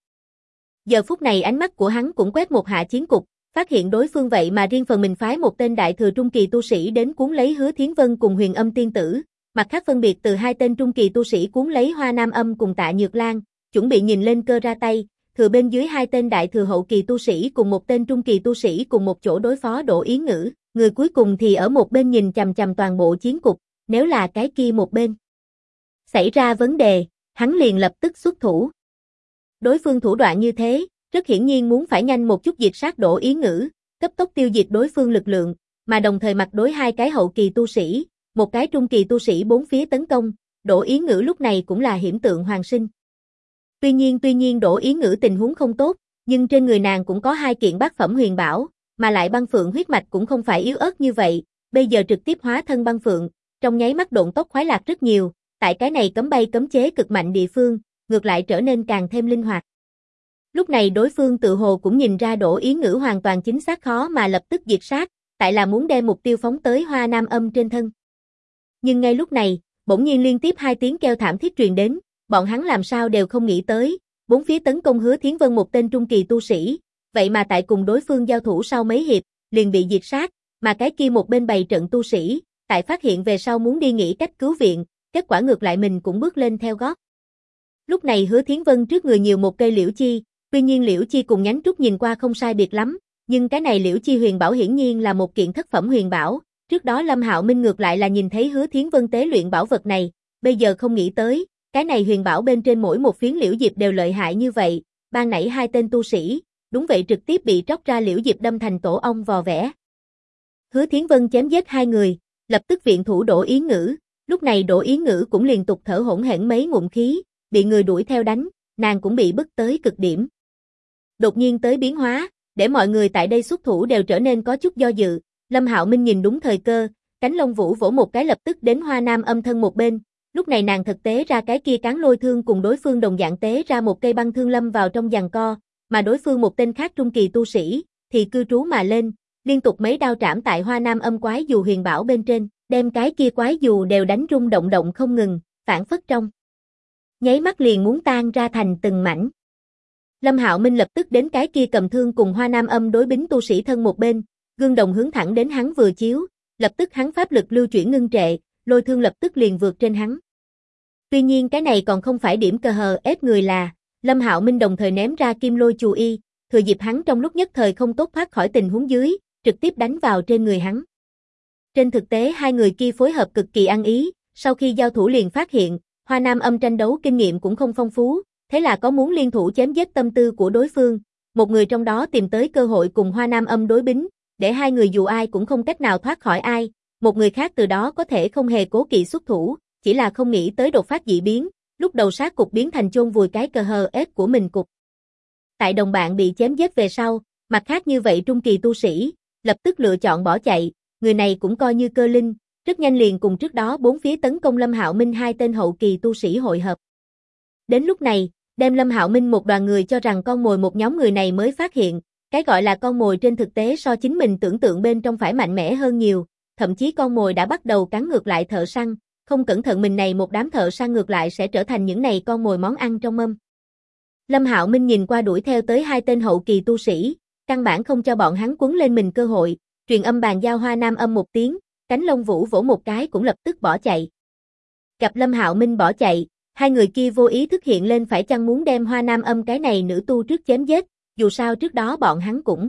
Giờ phút này ánh mắt của hắn cũng quét một hạ chiến cục, phát hiện đối phương vậy mà riêng phần mình phái một tên đại thừa trung kỳ tu sĩ đến cuốn lấy Hứa Thiến Vân cùng Huyền Âm tiên tử, mặt khác phân biệt từ 2 tên trung kỳ tu sĩ cuốn lấy Hoa Nam Âm cùng Tạ Nhược Lan, chuẩn bị nhìn lên cơ ra tay, thừa bên dưới 2 tên đại thừa hậu kỳ tu sĩ cùng một tên trung kỳ tu sĩ cùng một chỗ đối phó Đỗ Yến Ngữ. Người cuối cùng thì ở một bên nhìn chằm chằm toàn bộ chiến cục, nếu là cái kia một bên xảy ra vấn đề, hắn liền lập tức xuất thủ. Đối phương thủ đoạn như thế, rất hiển nhiên muốn phải nhanh một chút diệt sát Đỗ Ý Ngữ, cấp tốc tiêu diệt đối phương lực lượng, mà đồng thời mặt đối hai cái hậu kỳ tu sĩ, một cái trung kỳ tu sĩ bốn phía tấn công, Đỗ Ý Ngữ lúc này cũng là hiểm tượng hoàn sinh. Tuy nhiên Đỗ Ý Ngữ tình huống không tốt, nhưng trên người nàng cũng có hai kiện bát phẩm huyền bảo, mà lại băng phượng huyết mạch cũng không phải yếu ớt như vậy, bây giờ trực tiếp hóa thân băng phượng, trong nháy mắt độn tốc khoái lạc rất nhiều, tại cái này cấm bay cấm chế cực mạnh địa phương, ngược lại trở nên càng thêm linh hoạt. Lúc này đối phương tự hồ cũng nhìn ra Đỗ Ý Ngữ hoàn toàn chính xác khó mà lập tức diệt sát, tại là muốn đem mục tiêu phóng tới Hoa Nam Âm trên thân. Nhưng ngay lúc này, bỗng nhiên liên tiếp hai tiếng kêu thảm thiết truyền đến, bọn hắn làm sao đều không nghĩ tới, bốn phía tấn công Hứa Thiến Vân một tên trung kỳ tu sĩ, vậy mà tại cùng đối phương giao thủ sau mấy hiệp, liền bị diệt sát, mà cái kia một bên bày trận tu sĩ, tại phát hiện về sau muốn đi nghĩ cách cứu viện, kết quả ngược lại mình cũng bước lên theo gót. Lúc này Hứa Thiến Vân trước người nhiều một cây liễu chi, tuy nhiên liễu chi cùng nhánh trúc nhìn qua không sai biệt lắm, nhưng cái này liễu chi huyền bảo hiển nhiên là một kiện thất phẩm huyền bảo, trước đó Lâm Hạo Minh ngược lại là nhìn thấy Hứa Thiến Vân tế luyện bảo vật này, bây giờ không nghĩ tới, cái này huyền bảo bên trên mỗi một phiến liễu diệp đều lợi hại như vậy, ban nãy hai tên tu sĩ, đúng vậy trực tiếp bị tróc ra liễu diệp đâm thành tổ ong vò vẽ. Hứa Thiến Vân chém giết hai người, lập tức viện thủ Đỗ Ý Ngữ, lúc này Đỗ Ý Ngữ cũng liên tục thở hổn hển mấy ngụm khí, bị người đuổi theo đánh, nàng cũng bị bức tới cực điểm. Đột nhiên tới biến hóa, để mọi người tại đây xuất thủ đều trở nên có chút do dự, Lâm Hạo Minh nhìn đúng thời cơ, cánh lông vũ vỗ một cái lập tức đến Hoa Nam Âm thân một bên, lúc này nàng thực tế ra cái kia cán lôi thương cùng đối phương đồng dạng tế ra một cây băng thương lâm vào trong giằng co, mà đối phương một tên khác trung kỳ tu sĩ, thì cư trú mà lên, liên tục mấy đao trảm tại Hoa Nam Âm quái dù huyền bảo bên trên, đem cái kia quái dù đều đánh rung động động không ngừng, phản phất trong nháy mắt liền muốn tan ra thành từng mảnh. Lâm Hạo Minh lập tức đến cái kia cầm thương cùng Hoa Nam Âm đối bính tu sĩ thân một bên, gương đồng hướng thẳng đến hắn vừa chiếu, lập tức hắn pháp lực lưu chuyển ngưng trệ, lôi thương lập tức liền vượt trên hắn. Tuy nhiên cái này còn không phải điểm cờ hờ ép người là, Lâm Hạo Minh đồng thời ném ra kim lôi chù y, thừa dịp hắn trong lúc nhất thời không tốt thoát khỏi tình huống dưới, trực tiếp đánh vào trên người hắn. Trên thực tế hai người kia phối hợp cực kỳ ăn ý, sau khi giao thủ liền phát hiện, Hoa Nam Âm tranh đấu kinh nghiệm cũng không phong phú, thế là có muốn liên thủ chém giết tâm tư của đối phương, một người trong đó tìm tới cơ hội cùng Hoa Nam Âm đối bính, để hai người dù ai cũng không cách nào thoát khỏi ai, một người khác từ đó có thể không hề cố kỵ xuất thủ, chỉ là không nghĩ tới đột phát dị biến, lúc đầu sát cục biến thành chôn vùi cái cờ hờ ép của mình cục. Tại đồng bạn bị chém giết về sau, mặt khác như vậy trung kỳ tu sĩ, lập tức lựa chọn bỏ chạy, người này cũng coi như cơ linh, rất nhanh liền cùng trước đó bốn phía tấn công Lâm Hạo Minh hai tên hậu kỳ tu sĩ hội hợp. Đến lúc này, đem Lâm Hạo Minh một đoàn người cho rằng con mồi một nhóm người này mới phát hiện, cái gọi là con mồi trên thực tế so chính mình tưởng tượng bên trong phải mạnh mẽ hơn nhiều, thậm chí con mồi đã bắt đầu cắn ngược lại thợ săn, không cẩn thận mình này một đám thợ săn ngược lại sẽ trở thành những này con mồi món ăn trong mâm. Lâm Hạo Minh nhìn qua đuổi theo tới hai tên hậu kỳ tu sĩ, căn bản không cho bọn hắn quấn lên mình cơ hội, truyền âm bàn giao Hoa Nam Âm một tiếng, cánh lông vũ vỗ một cái cũng lập tức bỏ chạy. Gặp Lâm Hạo Minh bỏ chạy, hai người kia vô ý thức hiện lên phải chăng muốn đem Hoa Nam Âm cái này nữ tu trước chém giết, dù sao trước đó bọn hắn cũng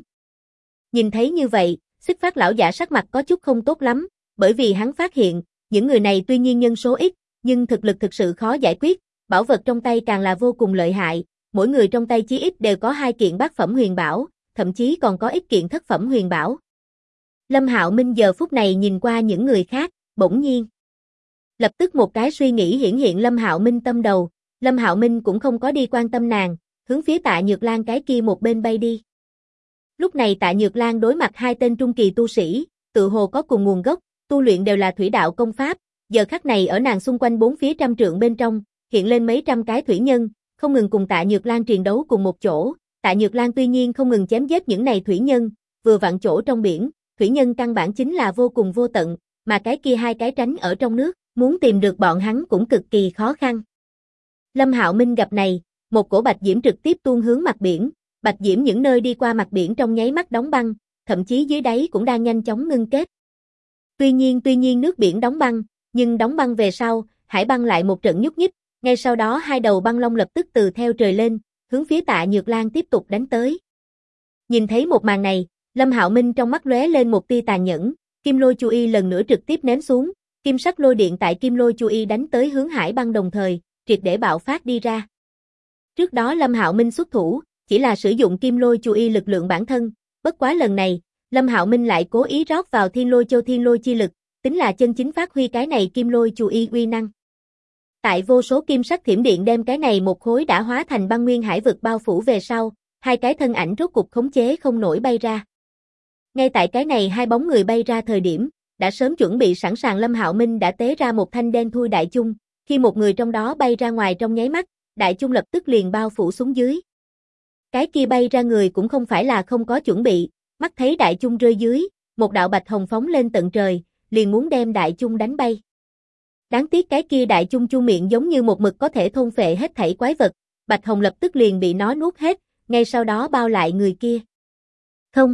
nhìn thấy như vậy, Xích Phát lão giả sắc mặt có chút không tốt lắm, bởi vì hắn phát hiện, những người này tuy nhiên nhân số ít, nhưng thực lực thực sự khó giải quyết, bảo vật trong tay càng là vô cùng lợi hại, mỗi người trong tay chí ít đều có hai kiện bát phẩm huyền bảo, thậm chí còn có ít kiện thất phẩm huyền bảo. Lâm Hạo Minh giờ phút này nhìn qua những người khác, bỗng nhiên lập tức một cái suy nghĩ hiển hiện Lâm Hạo Minh tâm đầu, Lâm Hạo Minh cũng không có đi quan tâm nàng, hướng phía Tạ Nhược Lan cái kia một bên bay đi. Lúc này Tạ Nhược Lan đối mặt hai tên trung kỳ tu sĩ, tự hồ có cùng nguồn gốc, tu luyện đều là thủy đạo công pháp, giờ khắc này ở nàng xung quanh bốn phía trăm trượng bên trong, hiện lên mấy trăm cái thủy nhân, không ngừng cùng Tạ Nhược Lan triền đấu cùng một chỗ. Tạ Nhược Lan tuy nhiên không ngừng chém giết những này thủy nhân, vừa vặn chỗ trong biển, thủy nhân căn bản chính là vô cùng vô tận, mà cái kia hai cái tránh ở trong nước, muốn tìm được bọn hắn cũng cực kỳ khó khăn. Lâm Hạo Minh gặp này, một cổ bạch diễm trực tiếp tuôn hướng mặt biển, bạch diễm những nơi đi qua mặt biển trong nháy mắt đóng băng, thậm chí dưới đáy cũng đang nhanh chóng ngưng kết. Tuy nhiên nước biển đóng băng, nhưng đóng băng về sau, hải băng lại một trận nhúc nhích, ngay sau đó hai đầu băng long lập tức từ theo trời lên, hướng phía Tạ Nhược Lan tiếp tục đánh tới. Nhìn thấy một màn này, Lâm Hạo Minh trong mắt lóe lên một tia tàn nhẫn, Kim Lôi Chu Y lần nữa trực tiếp ném xuống, kim sắc lôi điện tại Kim Lôi Chu Y đánh tới hướng Hải Băng đồng thời, triệt để bạo phát đi ra. Trước đó Lâm Hạo Minh xuất thủ, chỉ là sử dụng Kim Lôi Chu Y lực lượng bản thân, bất quá lần này, Lâm Hạo Minh lại cố ý rót vào Thiên Lôi Châu Thiên Lôi chi lực, tính là chân chính phát huy cái này Kim Lôi Chu Y uy năng. Tại vô số kim sắc thiểm điện đem cái này một khối đã hóa thành băng nguyên hải vực bao phủ về sau, hai cái thân ảnh rốt cục khống chế không nổi bay ra. Ngay tại cái này hai bóng người bay ra thời điểm, đã sớm chuẩn bị sẵn sàng Lâm Hạo Minh đã tế ra một thanh đen thui đại chung, khi một người trong đó bay ra ngoài trong nháy mắt, đại chung lập tức liền bao phủ xuống dưới. Cái kia bay ra người cũng không phải là không có chuẩn bị, mắt thấy đại chung rơi dưới, một đạo bạch hồng phóng lên tận trời, liền muốn đem đại chung đánh bay. Đáng tiếc cái kia đại chung chu miệng giống như một mực có thể thôn phệ hết thảy quái vật, bạch hồng lập tức liền bị nó nuốt hết, ngay sau đó bao lại người kia. Không.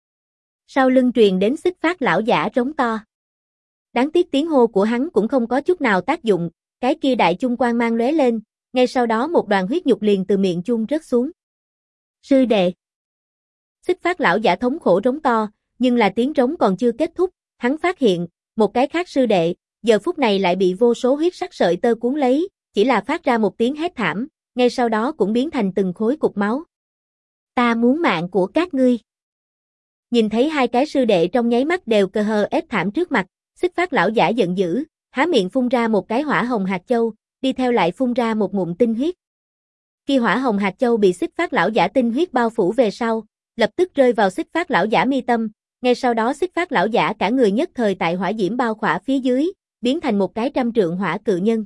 Sau lưng truyền đến Xích Phát lão giả rống to. Đáng tiếc tiếng hô của hắn cũng không có chút nào tác dụng, cái kia đại chung quang mang lóe lên, ngay sau đó một đoàn huyết nhục liền từ miệng chung rớt xuống. Sư đệ. Xích Phát lão giả thống khổ rống to, nhưng là tiếng rống còn chưa kết thúc, hắn phát hiện, một cái khác sư đệ, giờ phút này lại bị vô số huyết sắc sợi tơ cuốn lấy, chỉ là phát ra một tiếng hét thảm, ngay sau đó cũng biến thành từng khối cục máu. Ta muốn mạng của các ngươi. Nhìn thấy hai cái sư đệ trong nháy mắt đều cơ hờ ép thảm trước mặt, Xích Phát lão giả giận dữ, há miệng phun ra một cái hỏa hồng hạt châu, đi theo lại phun ra một ngụm tinh huyết. Khi hỏa hồng hạt châu bị Xích Phát lão giả tinh huyết bao phủ về sau, lập tức rơi vào Xích Phát lão giả mi tâm, ngay sau đó Xích Phát lão giả cả người nhất thời tại hỏa diễm bao khỏa phía dưới, biến thành một cái 100 trượng hỏa cự nhân.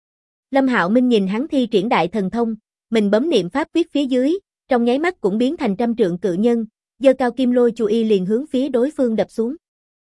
Lâm Hạo Minh nhìn hắn thi triển đại thần thông, mình bấm niệm pháp quyết phía dưới, trong nháy mắt cũng biến thành 100 trượng cự nhân, giơ cao Kim Lôi Chu Y liền hướng phía đối phương đập xuống.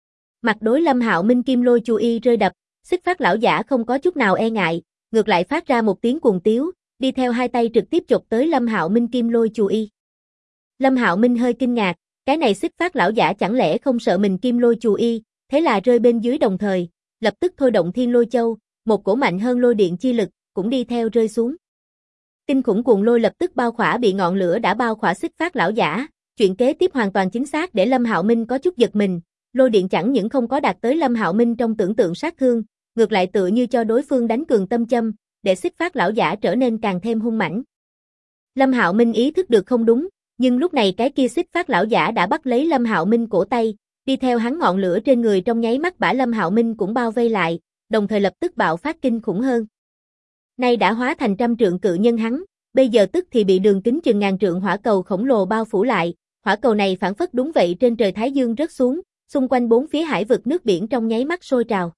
Mặt đối Lâm Hạo Minh Kim Lôi Chu Y rơi đập, Xích Phát lão giả không có chút nào e ngại, ngược lại phát ra một tiếng cuồng tiếu, đi theo hai tay trực tiếp chộp tới Lâm Hạo Minh Kim Lôi Chu Y. Lâm Hạo Minh hơi kinh ngạc, cái này Xích Phát lão giả chẳng lẽ không sợ mình Kim Lôi Chu Y, thế là rơi bên dưới đồng thời, lập tức thôi động Thiên Lôi Châu, một cổ mạnh hơn lôi điện chi lực, cũng đi theo rơi xuống. Kinh khủng cuồng lôi lập tức bao khỏa bị ngọn lửa đã bao khỏa Xích Phát lão giả, chuyện kế tiếp hoàn toàn chính xác để Lâm Hạo Minh có chút giật mình, lôi điện chẳng những không có đạt tới Lâm Hạo Minh trong tưởng tượng sát thương, ngược lại tựa như cho đối phương đánh cường tâm châm, để Xích Phát lão giả trở nên càng thêm hung mãnh. Lâm Hạo Minh ý thức được không đúng, nhưng lúc này cái kia Xích Phát lão giả đã bắt lấy Lâm Hạo Minh cổ tay, đi theo hắn ngọn lửa trên người trong nháy mắt bả Lâm Hạo Minh cũng bao vây lại, đồng thời lập tức bạo phát kinh khủng hơn. Nay đã hóa thành 100 trượng cự nhân hắn, bây giờ tức thì bị đường kính chừng ngàn trượng hỏa cầu khổng lồ bao phủ lại, hỏa cầu này phản phất đúng vậy trên trời Thái Dương rớt xuống, xung quanh bốn phía hải vực nước biển trong nháy mắt sôi trào.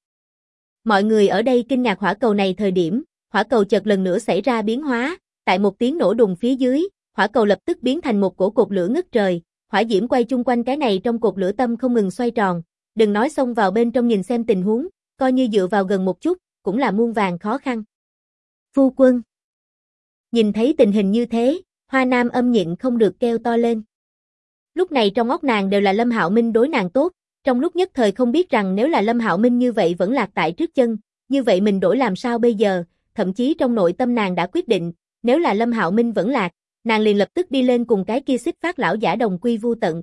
Mọi người ở đây kinh ngạc hỏa cầu này thời điểm, hỏa cầu chợt lần nữa xảy ra biến hóa, tại một tiếng nổ đùng phía dưới, hỏa cầu lập tức biến thành một cổ cột lửa ngất trời, hỏa diễm quay chung quanh cái này trong cột lửa tâm không ngừng xoay tròn, đừng nói xông vào bên trong nhìn xem tình huống, coi như dựa vào gần một chút, cũng là muôn vàn khó khăn. Phu quân. Nhìn thấy tình hình như thế, Hoa Nam âm nhịn không được kêu to lên. Lúc này trong óc nàng đều là Lâm Hạo Minh đối nàng tốt, trong lúc nhất thời không biết rằng nếu là Lâm Hạo Minh như vậy vẫn lạc tại trước chân, như vậy mình đổi làm sao bây giờ, thậm chí trong nội tâm nàng đã quyết định, nếu là Lâm Hạo Minh vẫn lạc, nàng liền lập tức đi lên cùng cái kia Xích Phát lão giả đồng quy vu tận.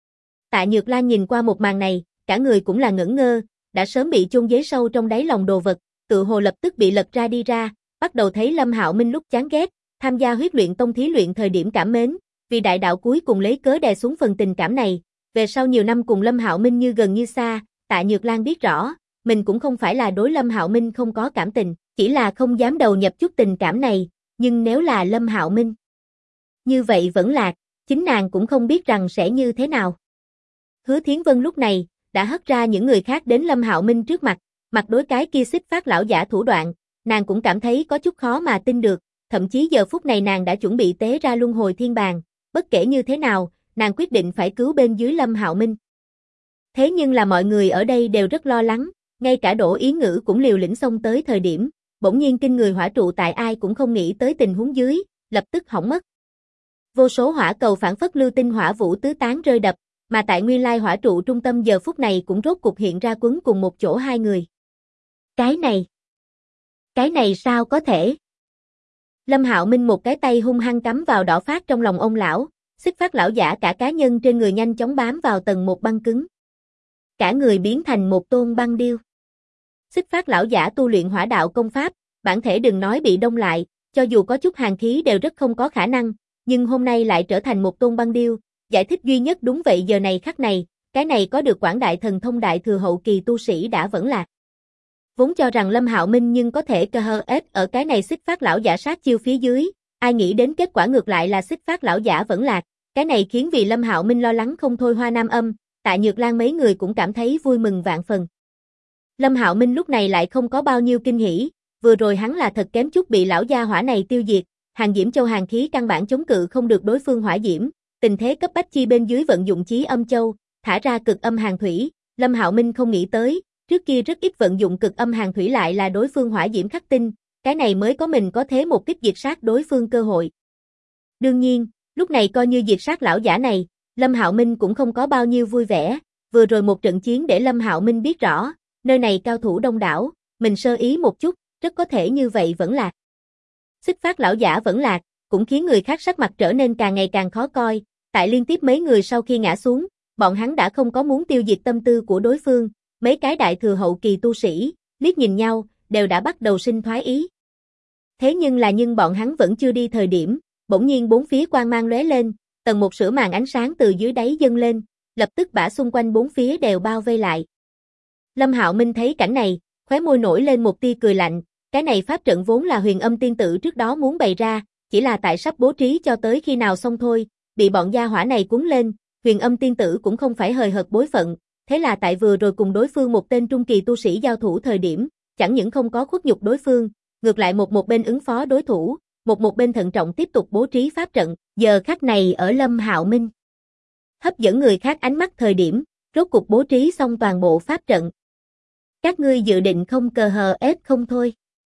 Tạ Nhược Lan nhìn qua một màn này, cả người cũng là ngẩn ngơ, đã sớm bị chôn giấu sâu trong đáy lòng đồ vật, tự hồ lập tức bị lật ra đi ra, bắt đầu thấy Lâm Hạo Minh lúc chán ghét, tham gia huyết luyện tông thí luyện thời điểm cảm mến, vì đại đạo cuối cùng lấy cớ đè xuống phần tình cảm này, về sau nhiều năm cùng Lâm Hạo Minh như gần như xa, Tạ Nhược Lan biết rõ, mình cũng không phải là đối Lâm Hạo Minh không có cảm tình, chỉ là không dám đầu nhập chút tình cảm này, nhưng nếu là Lâm Hạo Minh như vậy vẫn lạc, chính nàng cũng không biết rằng sẽ như thế nào. Hứa Thiến Vân lúc này đã hất ra những người khác đến Lâm Hạo Minh trước mặt, mặt đối cái kia Xích Phát lão giả thủ đoạn, nàng cũng cảm thấy có chút khó mà tin được, thậm chí giờ phút này nàng đã chuẩn bị tế ra luân hồi thiên bàn, bất kể như thế nào, nàng quyết định phải cứu bên dưới Lâm Hạo Minh. Thế nhưng là mọi người ở đây đều rất lo lắng, ngay cả Đỗ Yến Ngữ cũng liều lĩnh xông tới thời điểm, bỗng nhiên kinh người hỏa trụ tại ai cũng không nghĩ tới tình huống dưới, lập tức hỏng mất. Vô số hỏa cầu phản phất lưu tinh hỏa vũ tứ tán rơi đập, mà tại nguyên lai hỏa trụ trung tâm giờ phút này cũng rốt cục hiện ra quấn cùng một chỗ hai người. Cái này sao có thể? Lâm Hạo Minh một cái tay hung hăng cắm vào đỏ phát trong lòng ông lão, Xích Phát lão giả cả cá nhân trên người nhanh chóng bám vào tầng một băng cứng. Cả người biến thành một tôn băng điêu. Xích Phát lão giả tu luyện hỏa đạo công pháp, bản thể đừng nói bị đông lại, cho dù có chút hàn khí đều rất không có khả năng, nhưng hôm nay lại trở thành một tôn băng điêu, giải thích duy nhất đúng vậy giờ này khắc này, cái này có được quảng đại thần thông đại thừa hậu kỳ tu sĩ đã vẫn lạc. Vốn cho rằng Lâm Hạo Minh nhưng có thể cơ hơ ết ở cái này Xích Phát lão giả sát chiêu phía dưới, ai nghĩ đến kết quả ngược lại là Xích Phát lão giả vẫn lạc, cái này khiến vì Lâm Hạo Minh lo lắng không thôi. Hoa Nam Âm, Tạ Nhược Lan mấy người cũng cảm thấy vui mừng vạn phần. Lâm Hạo Minh lúc này lại không có bao nhiêu kinh hỉ, vừa rồi hắn là thật kém chút bị lão gia hỏa này tiêu diệt, Hàng Diễm Châu hàn khí căn bản chống cự không được đối phương hỏa diễm, tình thế cấp bách chi bên dưới vận dụng Chí Âm Châu, thả ra cực âm hàn thủy, Lâm Hạo Minh không nghĩ tới, trước kia rất ít vận dụng cực âm hàn thủy lại là đối phương hỏa diễm khắc tinh, cái này mới có mình có thế một kích diệt sát đối phương cơ hội. Đương nhiên, lúc này coi như diệt sát lão giả này, Lâm Hạo Minh cũng không có bao nhiêu vui vẻ, vừa rồi một trận chiến để Lâm Hạo Minh biết rõ, nơi này cao thủ đông đảo, mình sơ ý một chút, rất có thể như vậy vẫn lạc. Xích Phát lão giả vẫn lạc, cũng khiến người khác sắc mặt trở nên càng ngày càng khó coi, tại liên tiếp mấy người sau khi ngã xuống, bọn hắn đã không có muốn tiêu diệt tâm tư của đối phương, mấy cái đại thừa hậu kỳ tu sĩ, liếc nhìn nhau, đều đã bắt đầu sinh thoái ý. Thế nhưng bọn hắn vẫn chưa đi thời điểm, bỗng nhiên bốn phía quang mang lóe lên, tầng một sữa màn ánh sáng từ dưới đáy dâng lên, lập tức bả xung quanh bốn phía đều bao vây lại. Lâm Hạo Minh thấy cảnh này, khóe môi nổi lên một tia cười lạnh, cái này pháp trận vốn là Huyền Âm tiên tử trước đó muốn bày ra, chỉ là tại sắp bố trí cho tới khi nào xong thôi, bị bọn gia hỏa này cuốn lên, Huyền Âm tiên tử cũng không phải hời hợt bối phận, thế là tại vừa rồi cùng đối phương một tên trung kỳ tu sĩ giao thủ thời điểm, chẳng những không có khuất nhục đối phương, ngược lại một bên ứng phó đối thủ, một bên thận trọng tiếp tục bố trí pháp trận, giờ khắc này ở Lâm Hạo Minh hấp dẫn người khác ánh mắt thời điểm, rốt cục bố trí xong toàn bộ pháp trận. Các ngươi dự định không cờ hờ ép không thôi.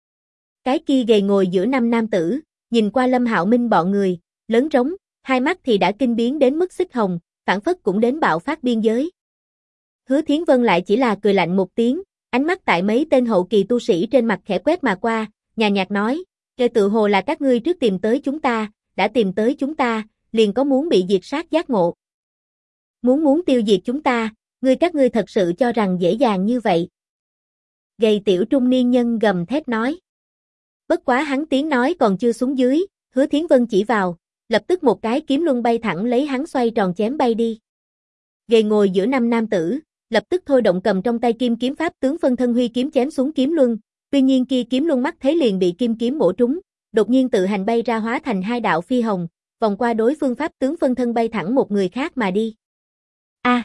Cái kia gầy ngồi giữa năm nam tử, nhìn qua Lâm Hạo Minh bọn người, lớn rống, hai mắt thì đã kinh biến đến mức xích hồng, phảng phất cũng đến bạo phát biên giới. Hứa Thiến Vân lại chỉ là cười lạnh một tiếng, ánh mắt tại mấy tên hậu kỳ tu sĩ trên mặt khẽ quét mà qua, nhàn nhạt nói, kể tự hồ là các ngươi trước tìm tới chúng ta, đã tìm tới chúng ta, liền có muốn bị diệt sát giác ngộ. Muốn tiêu diệt chúng ta, các ngươi thật sự cho rằng dễ dàng như vậy. Gầy tiểu trung niên nhân gầm thét nói. Bất quá hắn tiếng nói còn chưa xuống dưới, Hứa Thiến Vân chỉ vào, lập tức một cái kiếm luân bay thẳng lấy hắn xoay tròn chém bay đi. Gầy ngồi giữa năm nam tử, lập tức thôi động cầm trong tay kim kiếm pháp tướng phân thân huy kiếm chém xuống kiếm luân, tuy nhiên kia kiếm luân mắt thấy liền bị kim kiếm bổ trúng, đột nhiên tự hành bay ra hóa thành hai đạo phi hồng, vòng qua đối phương pháp tướng phân thân bay thẳng một người khác mà đi. A!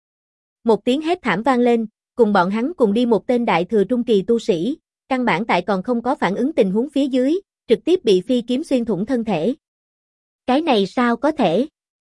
Một tiếng hét thảm vang lên, cùng bọn hắn cùng đi một tên đại thừa trung kỳ tu sĩ, căn bản tại còn không có phản ứng tình huống phía dưới, trực tiếp bị phi kiếm xuyên thủng thân thể. Cái này sao có thể?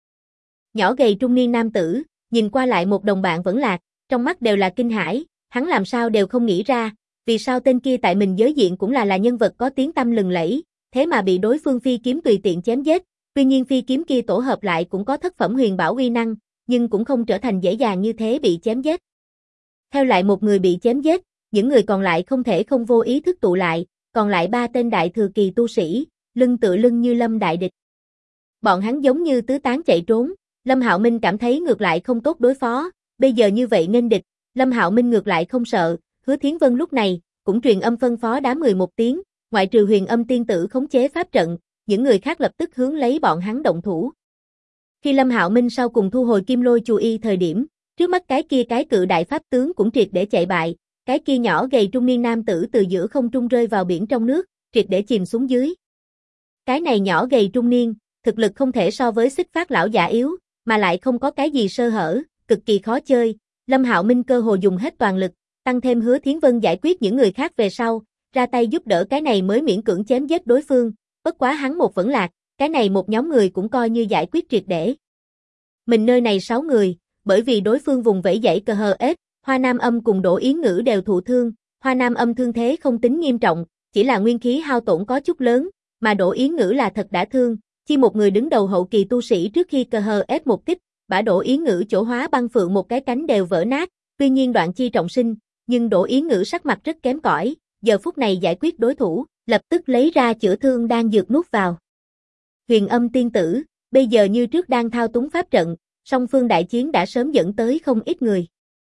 Nhỏ gầy trung niên nam tử, nhìn qua lại một đồng bạn vẫn lạc, trong mắt đều là kinh hãi, hắn làm sao đều không nghĩ ra, vì sao tên kia tại mình giới diện cũng là nhân vật có tiếng tăm lừng lẫy, thế mà bị đối phương phi kiếm tùy tiện chém giết, tuy nhiên phi kiếm kia tổ hợp lại cũng có thất phẩm huyền bảo uy năng, nhưng cũng không trở thành dễ dàng như thế bị chém giết. Theo lại một người bị chém giết, những người còn lại không thể không vô ý thức tụ lại, còn lại ba tên đại thừa kỳ tu sĩ, lưng tựa lưng như lâm đại địch. Bọn hắn giống như tứ tán chạy trốn, Lâm Hạo Minh cảm thấy ngược lại không tốt đối phó, bây giờ như vậy nghênh địch, Lâm Hạo Minh ngược lại không sợ, Hứa Thiến Vân lúc này cũng truyền âm phân phó đám người một tiếng, ngoại trừ Huyền Âm tiên tử khống chế pháp trận, những người khác lập tức hướng lấy bọn hắn động thủ. Khi Lâm Hạo Minh sau cùng thu hồi Kim Lôi Chù Y thời điểm, trước mắt cái cự đại pháp tướng cũng triệt để chạy bại, cái kia nhỏ gầy trung niên nam tử từ giữa không trung rơi vào biển trong nước, triệt để chìm xuống dưới. Cái này nhỏ gầy trung niên, thực lực không thể so với Xích Phát lão giả yếu, mà lại không có cái gì sơ hở, cực kỳ khó chơi. Lâm Hạo Minh cơ hồ dùng hết toàn lực, tăng thêm Hứa Thiến Vân giải quyết những người khác về sau, ra tay giúp đỡ cái này mới miễn cưỡng chém giết đối phương, bất quá hắn một vẫn lạc, cái này một nhóm người cũng coi như giải quyết triệt để. Mình nơi này 6 người, bởi vì đối phương vùng vẫy dãy cờ hờ ết, Hoa Nam Âm cùng Đỗ Yến Ngữ đều thụ thương, Hoa Nam Âm thương thế không tính nghiêm trọng, chỉ là nguyên khí hao tổn có chút lớn, mà Đỗ Yến Ngữ là thật đã thương, chi một người đứng đầu hậu kỳ tu sĩ trước khi cờ hờ ết một kích, bả Đỗ Yến Ngữ chỗ hóa băng phượng một cái cánh đều vỡ nát, tuy nhiên đoạn chi trọng sinh, nhưng Đỗ Yến Ngữ sắc mặt rất kém cỏi, giờ phút này giải quyết đối thủ, lập tức lấy ra chữa thương đang dược nuốt vào. Huyền Âm tiên tử, bây giờ như trước đang thao túng pháp trận, song phương đại chiến đã sớm dẫn tới không ít người.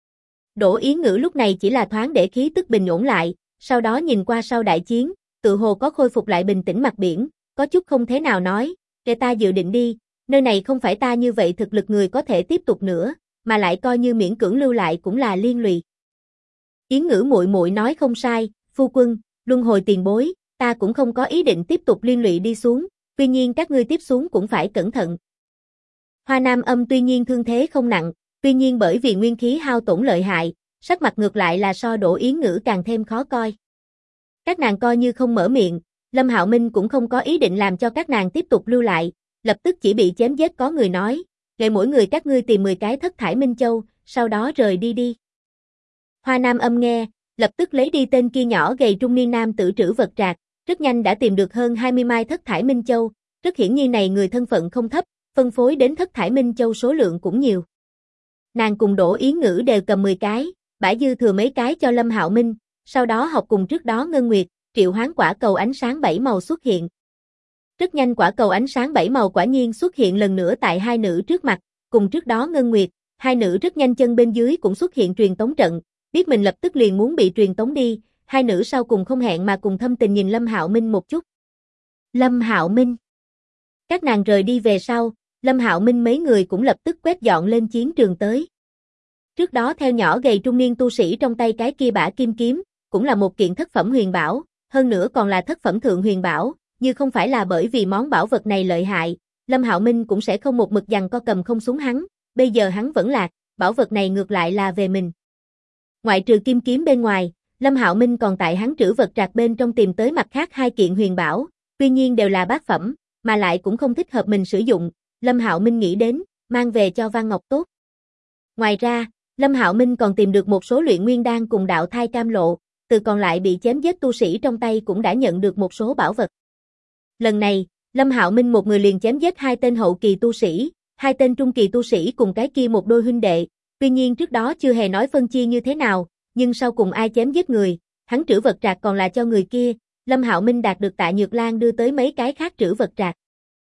Đỗ Yến Ngữ lúc này chỉ là thoáng để khí tức bình ổn lại, sau đó nhìn qua sau đại chiến, tự hồ có khôi phục lại bình tĩnh mặt biển, có chút không thế nào nói, để ta dự định đi, nơi này không phải ta như vậy thực lực người có thể tiếp tục nữa, mà lại coi như miễn cưỡng lưu lại cũng là liên lụy. Yến Ngữ muội muội nói không sai, phu quân, luân hồi tiền bối, ta cũng không có ý định tiếp tục liên lụy đi xuống, tuy nhiên các ngươi tiếp xuống cũng phải cẩn thận. Hoa Nam Âm tuy nhiên thương thế không nặng, tuy nhiên bởi vì nguyên khí hao tổn lợi hại, sắc mặt ngược lại là so Đỗ Yến Ngữ càng thêm khó coi. Các nàng coi như không mở miệng, Lâm Hạo Minh cũng không có ý định làm cho các nàng tiếp tục lưu lại, lập tức chỉ bị chém giết. Có người nói, để mỗi người các ngươi tìm 10 cái thất thải minh châu, sau đó rời đi đi. Hoa Nam Âm nghe, lập tức lấy đi tên kia nhỏ gầy trung niên nam tử trữ vật trạc, rất nhanh đã tìm được hơn 20 mai thất thải minh châu, rất hiển nhiên này người thân phận không thấp, phân phối đến thất thải minh châu số lượng cũng nhiều. Nàng cùng Đỗ Yến Ngữ đều cầm 10 cái, bãi dư thừa mấy cái cho Lâm Hạo Minh, sau đó học cùng trước đó Ngân Nguyệt, triệu hoán quả cầu ánh sáng 7 màu xuất hiện. Rất nhanh quả cầu ánh sáng 7 màu quả nhiên xuất hiện lần nữa tại hai nữ trước mặt, cùng trước đó Ngân Nguyệt, hai nữ rất nhanh chân bên dưới cũng xuất hiện truyền tống trận, biết mình lập tức liền muốn bị truyền tống đi, hai nữ sau cùng không hẹn mà cùng thâm tình nhìn Lâm Hạo Minh một chút. Lâm Hạo Minh. Các nàng rời đi về sau, Lâm Hạo Minh mấy người cũng lập tức quét dọn lên chiến trường tới. Trước đó theo nhỏ gầy trung niên tu sĩ trong tay cái kia bả kim kiếm, cũng là một kiện thất phẩm huyền bảo, hơn nữa còn là thất phẩm thượng huyền bảo, như không phải là bởi vì món bảo vật này lợi hại, Lâm Hạo Minh cũng sẽ không một mực giằng co cầm không xuống hắn, bây giờ hắn vẫn lạc, bảo vật này ngược lại là về mình. Ngoại trừ kim kiếm bên ngoài, Lâm Hạo Minh còn tại hắn trữ vật trạc bên trong tìm tới mặt khác hai kiện huyền bảo, tuy nhiên đều là bát phẩm, mà lại cũng không thích hợp mình sử dụng, Lâm Hạo Minh nghĩ đến, mang về cho Văn Ngọc tốt. Ngoài ra, Lâm Hạo Minh còn tìm được một số luyện nguyên đan cùng đạo thai cam lộ, từ còn lại bị chém giết tu sĩ trong tay cũng đã nhận được một số bảo vật. Lần này, Lâm Hạo Minh một người liền chém giết hai tên hậu kỳ tu sĩ, hai tên trung kỳ tu sĩ cùng cái kia một đôi huynh đệ, tuy nhiên trước đó chưa hề nói phân chia như thế nào, nhưng sau cùng ai chém giết người, hắn trữ vật trạc còn là cho người kia, Lâm Hạo Minh đạt được Tạ Nhược Lan đưa tới mấy cái khác trữ vật trạc.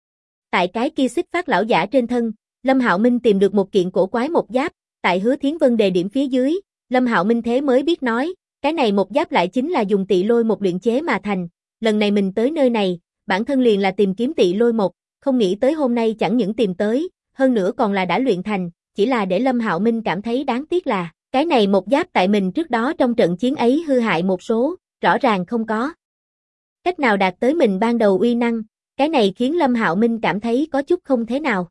Tại cái kia Xích Phát lão giả trên thân, Lâm Hạo Minh tìm được một kiện cổ quái một giáp, tại Hứa Thiến Vân đề điểm phía dưới, Lâm Hạo Minh thế mới biết nói, cái này một giáp lại chính là dùng tị lôi một luyện chế mà thành, lần này mình tới nơi này, bản thân liền là tìm kiếm tị lôi một, không nghĩ tới hôm nay chẳng những tìm tới, hơn nữa còn là đã luyện thành, chỉ là để Lâm Hạo Minh cảm thấy đáng tiếc là, cái này một giáp tại mình trước đó trong trận chiến ấy hư hại một số, rõ ràng không có cách nào đạt tới mình ban đầu uy năng, cái này khiến Lâm Hạo Minh cảm thấy có chút không thế nào.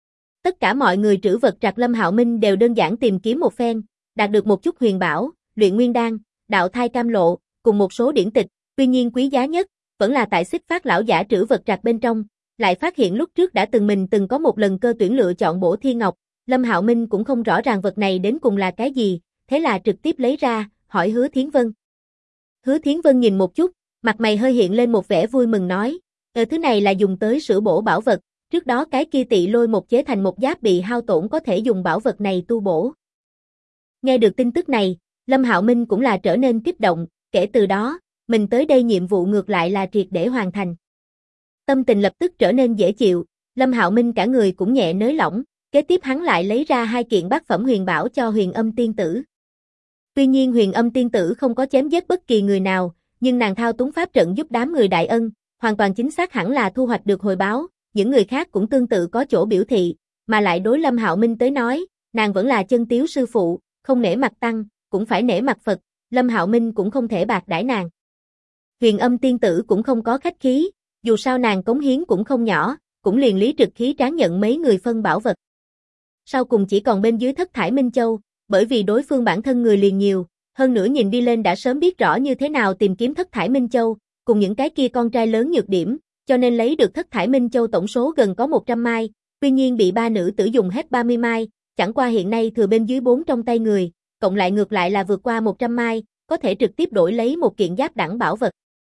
Tất cả mọi người trữ vật trạc Lâm Hạo Minh đều đơn giản tìm kiếm một phen, đạt được một chút huyền bảo, luyện nguyên đan, đạo thai cam lộ, cùng một số điển tịch, tuy nhiên quý giá nhất, vẫn là tại Xích Phát lão giả trữ vật trạc bên trong, lại phát hiện lúc trước đã mình từng có một lần cơ tuyển lựa chọn bổ thiên ngọc, Lâm Hạo Minh cũng không rõ ràng vật này đến cùng là cái gì, thế là trực tiếp lấy ra, hỏi Hứa Thiến Vân. Hứa Thiến Vân nhìn một chút, mặt mày hơi hiện lên một vẻ vui mừng nói, thứ này là dùng tới sửa bổ bảo vật, trước đó cái kia tị lôi một chế thành một giáp bị hao tổn có thể dùng bảo vật này tu bổ. Nghe được tin tức này, Lâm Hạo Minh cũng là trở nên kích động, kể từ đó, mình tới đây nhiệm vụ ngược lại là triệt để hoàn thành. Tâm tình lập tức trở nên dễ chịu, Lâm Hạo Minh cả người cũng nhẹ nới lỏng, kế tiếp hắn lại lấy ra hai kiện bát phẩm huyền bảo cho Huyền Âm tiên tử. Tuy nhiên Huyền Âm tiên tử không có chém giết bất kỳ người nào, nhưng nàng thao túng pháp trận giúp đám người đại ân, hoàn toàn chính xác hẳn là thu hoạch được hồi báo, những người khác cũng tương tự có chỗ biểu thị, mà lại đối Lâm Hạo Minh tới nói, nàng vẫn là chân tiếu sư phụ, không nể mặt tăng, cũng phải nể mặt Phật, Lâm Hạo Minh cũng không thể bạc đãi nàng. Huyền Âm tiên tử cũng không có khách khí, dù sao nàng cống hiến cũng không nhỏ, cũng liền lý trực khí tráng nhận mấy người phân bảo vật. Sau cùng chỉ còn bên dưới thất thải Minh Châu, bởi vì đối phương bản thân người liền nhiều, hơn nữa nhìn đi lên đã sớm biết rõ như thế nào tìm kiếm thất thải Minh Châu, cùng những cái kia con trai lớn nhược điểm, cho nên lấy được thất thải Minh Châu tổng số gần có 100 mai, tuy nhiên bị ba nữ tử dùng hết 30 mai, chẳng qua hiện nay thừa bên dưới 4 trong tay người, cộng lại ngược lại là vượt qua 100 mai, có thể trực tiếp đổi lấy một kiện giáp đẳng bảo vật.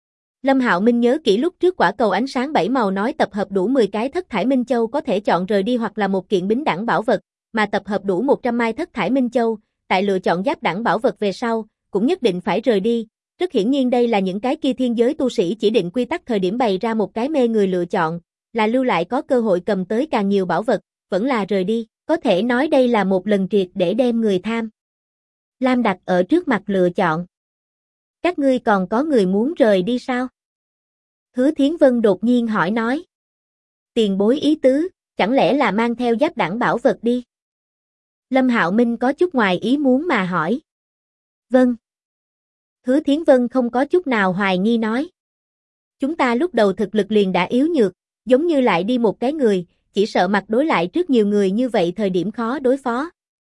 Lâm Hạo Minh nhớ kỹ lúc trước quả cầu ánh sáng 7 màu nói tập hợp đủ 10 cái thất thải Minh Châu có thể chọn rời đi hoặc là một kiện bính đẳng bảo vật, mà tập hợp đủ 100 mai thất thải Minh Châu, tại lựa chọn giáp đẳng bảo vật về sau, cũng nhất định phải rời đi. Rất hiển nhiên đây là những cái kia thiên giới tu sĩ chỉ định quy tắc thời điểm bày ra một cái mê người lựa chọn, là lưu lại có cơ hội cầm tới càng nhiều bảo vật, vẫn là rời đi, có thể nói đây là một lần triệt để đem người tham lam đặt ở trước mặt lựa chọn. Các ngươi còn có người muốn rời đi sao? Hứa Thiến Vân đột nhiên hỏi nói. Tiền bối ý tứ, chẳng lẽ là mang theo giáp đẳng bảo vật đi? Lâm Hạo Minh có chút ngoài ý muốn mà hỏi. Vâng. Hứa Thiến Vân không có chút nào hoài nghi nói. Chúng ta lúc đầu thực lực liền đã yếu nhược, giống như lại đi một cái người, chỉ sợ mặt đối lại trước nhiều người như vậy thời điểm khó đối phó.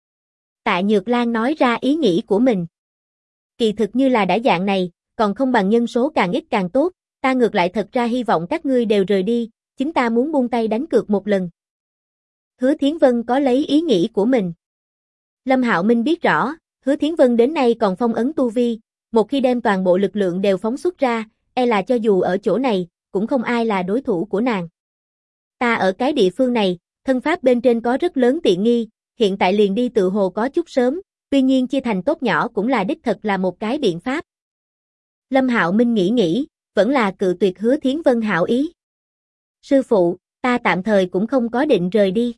Tạ Nhược Lan nói ra ý nghĩ của mình. Kỳ thực như là đã dạng này, còn không bằng nhân số càng ít càng tốt, ta ngược lại thật ra hy vọng các ngươi đều rời đi, chúng ta muốn buông tay đánh cược một lần. Hứa Thiến Vân có lấy ý nghĩ của mình. Lâm Hạo Minh biết rõ, Hứa Thiến Vân đến nay còn phong ấn tu vi, một khi đem toàn bộ lực lượng đều phóng xuất ra, e là cho dù ở chỗ này, cũng không ai là đối thủ của nàng. Ta ở cái địa phương này, thân pháp bên trên có rất lớn tiện nghi, hiện tại liền đi tự hồ có chút sớm, tuy nhiên chia thành tốt nhỏ cũng là đích thật là một cái biện pháp. Lâm Hạo Minh nghĩ, vẫn là cự tuyệt Hứa Thiến Vân hảo ý. Sư phụ, ta tạm thời cũng không có định rời đi.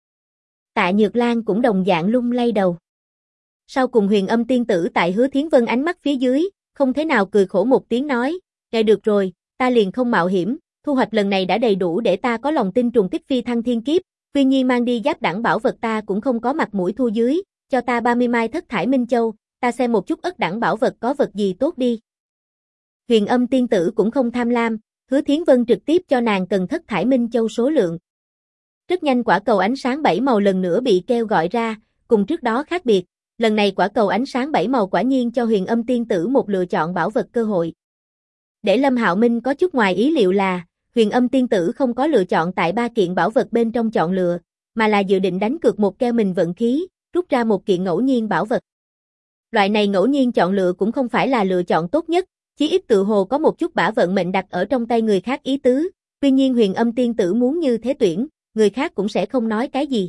Tạ Nhược Lan cũng đồng dạng lung lay đầu. Sau cùng Huyền Âm tiên tử tại Hứa Thiến Vân ánh mắt phía dưới, không thế nào cười khổ một tiếng nói, nghe được rồi, ta liền không mạo hiểm, thu hoạch lần này đã đầy đủ để ta có lòng tin trùng kích phi thăng thiên kiếp, tuy nhiên mang đi giáp đẳng bảo vật ta cũng không có mặt mũi thu dưới, cho ta 30 mai thất thải minh châu, ta xem một chút ất đẳng bảo vật có vật gì tốt đi. Huyền Âm tiên tử cũng không tham lam, Hứa Thiến Vân trực tiếp cho nàng cần thất thải minh châu số lượng. Rất nhanh quả cầu ánh sáng 7 màu lần nữa bị kêu gọi ra, cùng trước đó khác biệt, lần này quả cầu ánh sáng 7 màu quả nhiên cho Huyền Âm tiên tử một lựa chọn bảo vật cơ hội. Để Lâm Hạo Minh có chút ngoài ý liệu là, Huyền Âm tiên tử không có lựa chọn tại 3 kiện bảo vật bên trong chọn lựa, mà là dự định đánh cược một keo mình vận khí, rút ra một kiện ngẫu nhiên bảo vật. Loại này ngẫu nhiên chọn lựa cũng không phải là lựa chọn tốt nhất, chí ít tự hồ có một chút bả vận mệnh đặt ở trong tay người khác ý tứ, tuy nhiên Huyền Âm tiên tử muốn như thế tuyển, người khác cũng sẽ không nói cái gì.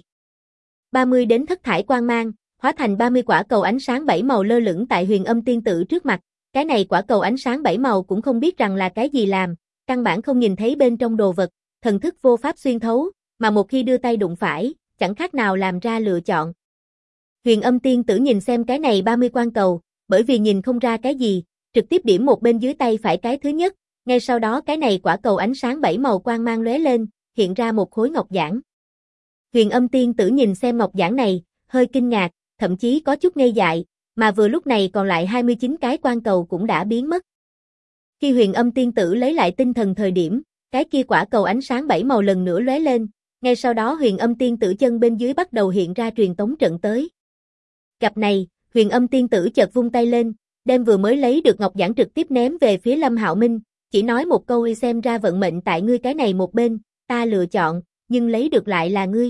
30 đến thất thải quang mang, hóa thành 30 quả cầu ánh sáng 7 màu lơ lửng tại Huyền Âm tiên tử trước mặt, cái này quả cầu ánh sáng 7 màu cũng không biết rằng là cái gì làm, căn bản không nhìn thấy bên trong đồ vật, thần thức vô pháp xuyên thấu, mà một khi đưa tay đụng phải, chẳng khác nào làm ra lựa chọn. Huyền Âm tiên tử nhìn xem cái này 30 quan cầu, bởi vì nhìn không ra cái gì, trực tiếp điểm một bên dưới tay phải cái thứ nhất, ngay sau đó cái này quả cầu ánh sáng 7 màu quang mang lóe lên, hiện ra một khối ngọc giản. Huyền Âm tiên tử nhìn xem ngọc giản này, hơi kinh ngạc, thậm chí có chút ngây dại, mà vừa lúc này còn lại 29 cái quan cầu cũng đã biến mất. Khi Huyền Âm tiên tử lấy lại tinh thần thời điểm, cái kia quả cầu ánh sáng 7 màu lần nữa lóe lên, ngay sau đó Huyền Âm tiên tử chân bên dưới bắt đầu hiện ra truyền tống trận tới. Gặp này, Huyền Âm tiên tử chợt vung tay lên, đem vừa mới lấy được ngọc giản trực tiếp ném về phía Lâm Hạo Minh, chỉ nói một câu xem ra vận mệnh tại ngươi cái này một bên, ta lựa chọn, nhưng lấy được lại là ngươi.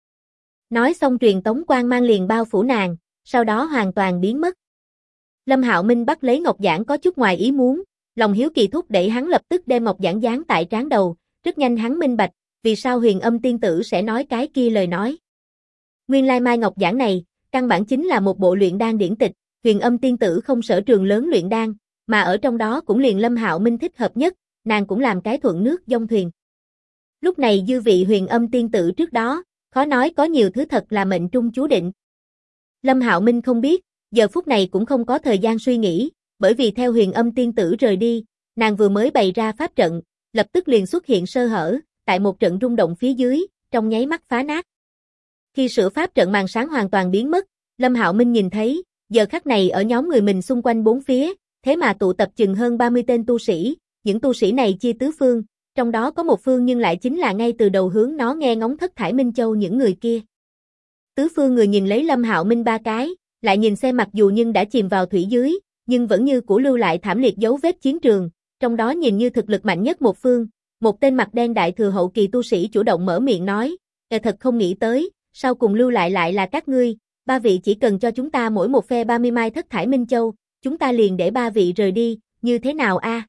Nói xong truyền tống quang mang liền bao phủ nàng, sau đó hoàn toàn biến mất. Lâm Hạo Minh bắt lấy ngọc giản có chút ngoài ý muốn, lòng hiếu kỳ thúc đẩy hắn lập tức đem ngọc giản dán tại trán đầu, rất nhanh hắn minh bạch, vì sao Huyền Âm tiên tử sẽ nói cái kia lời nói. Nguyên lai mai ngọc giản này, căn bản chính là một bộ luyện đan điển tịch, Huyền Âm tiên tử không sở trường lớn luyện đan, mà ở trong đó cũng liền Lâm Hạo Minh thích hợp nhất, nàng cũng làm cái thuận nước dông thuyền. Lúc này dư vị Huyền Âm tiên tử trước đó, khó nói có nhiều thứ thật là mệnh trung chú định. Lâm Hạo Minh không biết, giờ phút này cũng không có thời gian suy nghĩ, bởi vì theo Huyền Âm tiên tử rời đi, nàng vừa mới bày ra pháp trận, lập tức liền xuất hiện sơ hở, tại một trận rung động phía dưới, trong nháy mắt phá nát. Khi sửa pháp trận màn sáng hoàn toàn biến mất, Lâm Hạo Minh nhìn thấy, giờ khắc này ở nhóm người mình xung quanh bốn phía, thế mà tụ tập chừng hơn 30 tên tu sĩ, những tu sĩ này chia tứ phương, trong đó có một phương nhưng lại chính là ngay từ đầu hướng nó nghe ngóng thất thải Minh Châu những người kia. Tứ phương người nhìn lấy Lâm Hạo Minh ba cái, lại nhìn xem mặc dù nhưng đã chìm vào thủy dưới, nhưng vẫn như cũ lưu lại thảm liệt dấu vết chiến trường, trong đó nhìn như thực lực mạnh nhất một phương, một tên mặt đen đại thừa hậu kỳ tu sĩ chủ động mở miệng nói, thật không nghĩ tới, sau cùng lưu lại là các ngươi, ba vị chỉ cần cho chúng ta mỗi một phe 30 mai thất thải Minh Châu, chúng ta liền để ba vị rời đi, như thế nào a?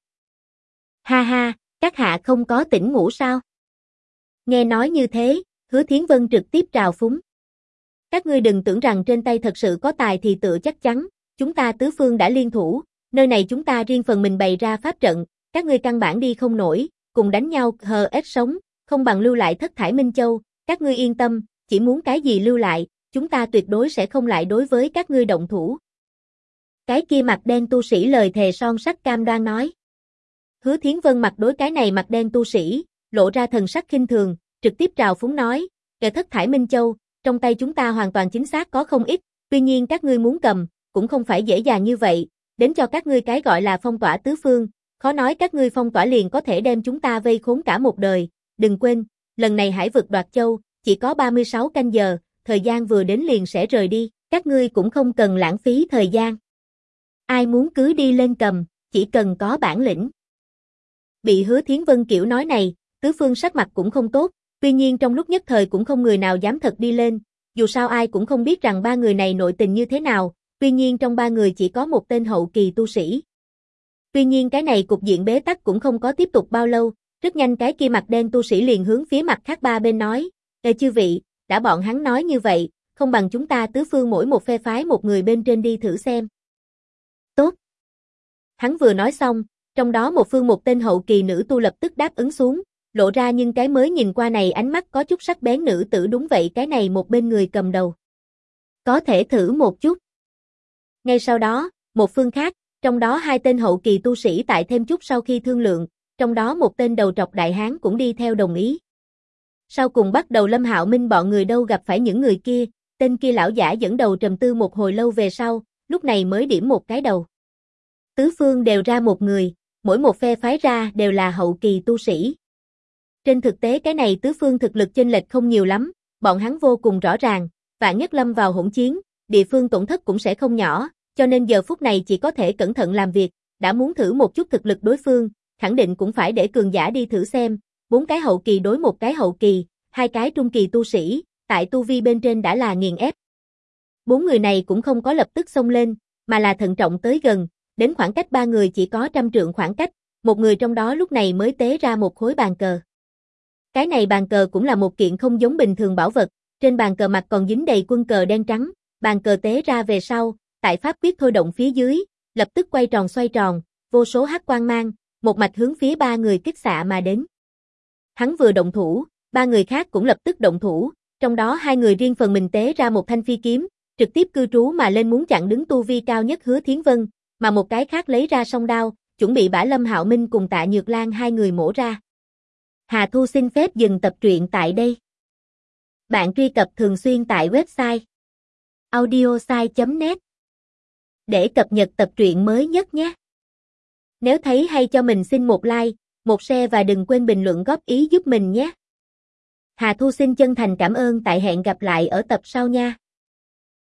Ha ha, các hạ không có tỉnh ngủ sao? Nghe nói như thế, Hứa Thiến Vân trực tiếp trào phúng. Các ngươi đừng tưởng rằng trên tay thật sự có tài thì tự chắc chắn, chúng ta tứ phương đã liên thủ, nơi này chúng ta riêng phần mình bày ra pháp trận, các ngươi căn bản đi không nổi, cùng đánh nhau hờ ếch sống, không bằng lưu lại Thất Thải Minh Châu, các ngươi yên tâm, chỉ muốn cái gì lưu lại, chúng ta tuyệt đối sẽ không lại đối với các ngươi động thủ. Cái kia mặt đen tu sĩ lời thề son sắt cam đoan nói. Hứa Thiến Vân mặt đối cái này mặt đen tu sĩ, lộ ra thần sắc khinh thường, trực tiếp trào phúng nói, kẻ Thất Thải Minh Châu, trong tay chúng ta hoàn toàn chính xác có không ít, tuy nhiên các ngươi muốn cầm, cũng không phải dễ dàng như vậy, đến cho các ngươi cái gọi là phong tỏa tứ phương, khó nói các ngươi phong tỏa liền có thể đem chúng ta vây khốn cả một đời, đừng quên, lần này hải vực đoạt châu, chỉ có 36 canh giờ, thời gian vừa đến liền sẽ rời đi, các ngươi cũng không cần lãng phí thời gian. Ai muốn cứ đi lên cầm, chỉ cần có bản lĩnh. Bị Hứa Thiến Vân kiểu nói này, tứ phương sắc mặt cũng không tốt, tuy nhiên trong lúc nhất thời cũng không người nào dám thật đi lên, dù sao ai cũng không biết rằng ba người này nội tình như thế nào, tuy nhiên trong ba người chỉ có một tên hậu kỳ tu sĩ. Tuy nhiên cái này cục diện bế tắc cũng không có tiếp tục bao lâu, rất nhanh cái kia mặt đen tu sĩ liền hướng phía mặt khác ba bên nói, ê chư vị, đã bọn hắn nói như vậy, không bằng chúng ta tứ phương mỗi một phe phái một người bên trên đi thử xem. Tốt. Hắn vừa nói xong, trong đó một phương một tên hậu kỳ nữ tu lập tức đáp ứng xuống, lộ ra nhưng cái mới nhìn qua này ánh mắt có chút sắc bén nữ tử đúng vậy cái này một bên người cầm đầu. Có thể thử một chút. Ngay sau đó, một phương khác, trong đó hai tên hậu kỳ tu sĩ tại thêm chút sau khi thương lượng, trong đó một tên đầu trọc đại hán cũng đi theo đồng ý. Sau cùng bắt đầu Lâm Hạo Minh bọn người đâu gặp phải những người kia, tên kia lão giả dẫn đầu trầm tư một hồi lâu về sau, lúc này mới điểm một cái đầu. Tứ phương đều ra một người, mỗi một phe phái ra đều là hậu kỳ tu sĩ. Trên thực tế cái này tứ phương thực lực chênh lệch không nhiều lắm, bọn hắn vô cùng rõ ràng, vạn nhất lâm vào hỗn chiến, địa phương tổn thất cũng sẽ không nhỏ, cho nên giờ phút này chỉ có thể cẩn thận làm việc, đã muốn thử một chút thực lực đối phương, khẳng định cũng phải để cường giả đi thử xem, 4 cái hậu kỳ đối một cái hậu kỳ, 2 cái trung kỳ tu sĩ, tại tu vi bên trên đã là nghiền ép. 4 người này cũng không có lập tức xông lên, mà là thận trọng tới gần, đến khoảng cách 3 người chỉ có 100 trượng khoảng cách, một người trong đó lúc này mới tế ra một khối bàn cờ. Cái này bàn cờ cũng là một kiện không giống bình thường bảo vật, trên bàn cờ mặt còn dính đầy quân cờ đen trắng, bàn cờ tế ra về sau, tại pháp quyết thôi động phía dưới, lập tức quay tròn xoay tròn, vô số hắc quang mang, một mạch hướng phía 3 người kích xạ mà đến. Hắn vừa động thủ, 3 người khác cũng lập tức động thủ, trong đó 2 người riêng phần mình tế ra một thanh phi kiếm, trực tiếp cư trú mà lên muốn chặn đứng tu vi cao nhất Hứa Thiến Vân, mà một cái khác lấy ra song đao, chuẩn bị bả Lâm Hạo Minh cùng Tạ Nhược Lan 2 người mổ ra. Hà Thu xin phép dừng tập truyện tại đây. Bạn truy cập thường xuyên tại website audiosai.net để cập nhật tập truyện mới nhất nhé. Nếu thấy hay cho mình xin một like, một share và đừng quên bình luận góp ý giúp mình nhé. Hà Thu xin chân thành cảm ơn tại hẹn gặp lại ở tập sau nha.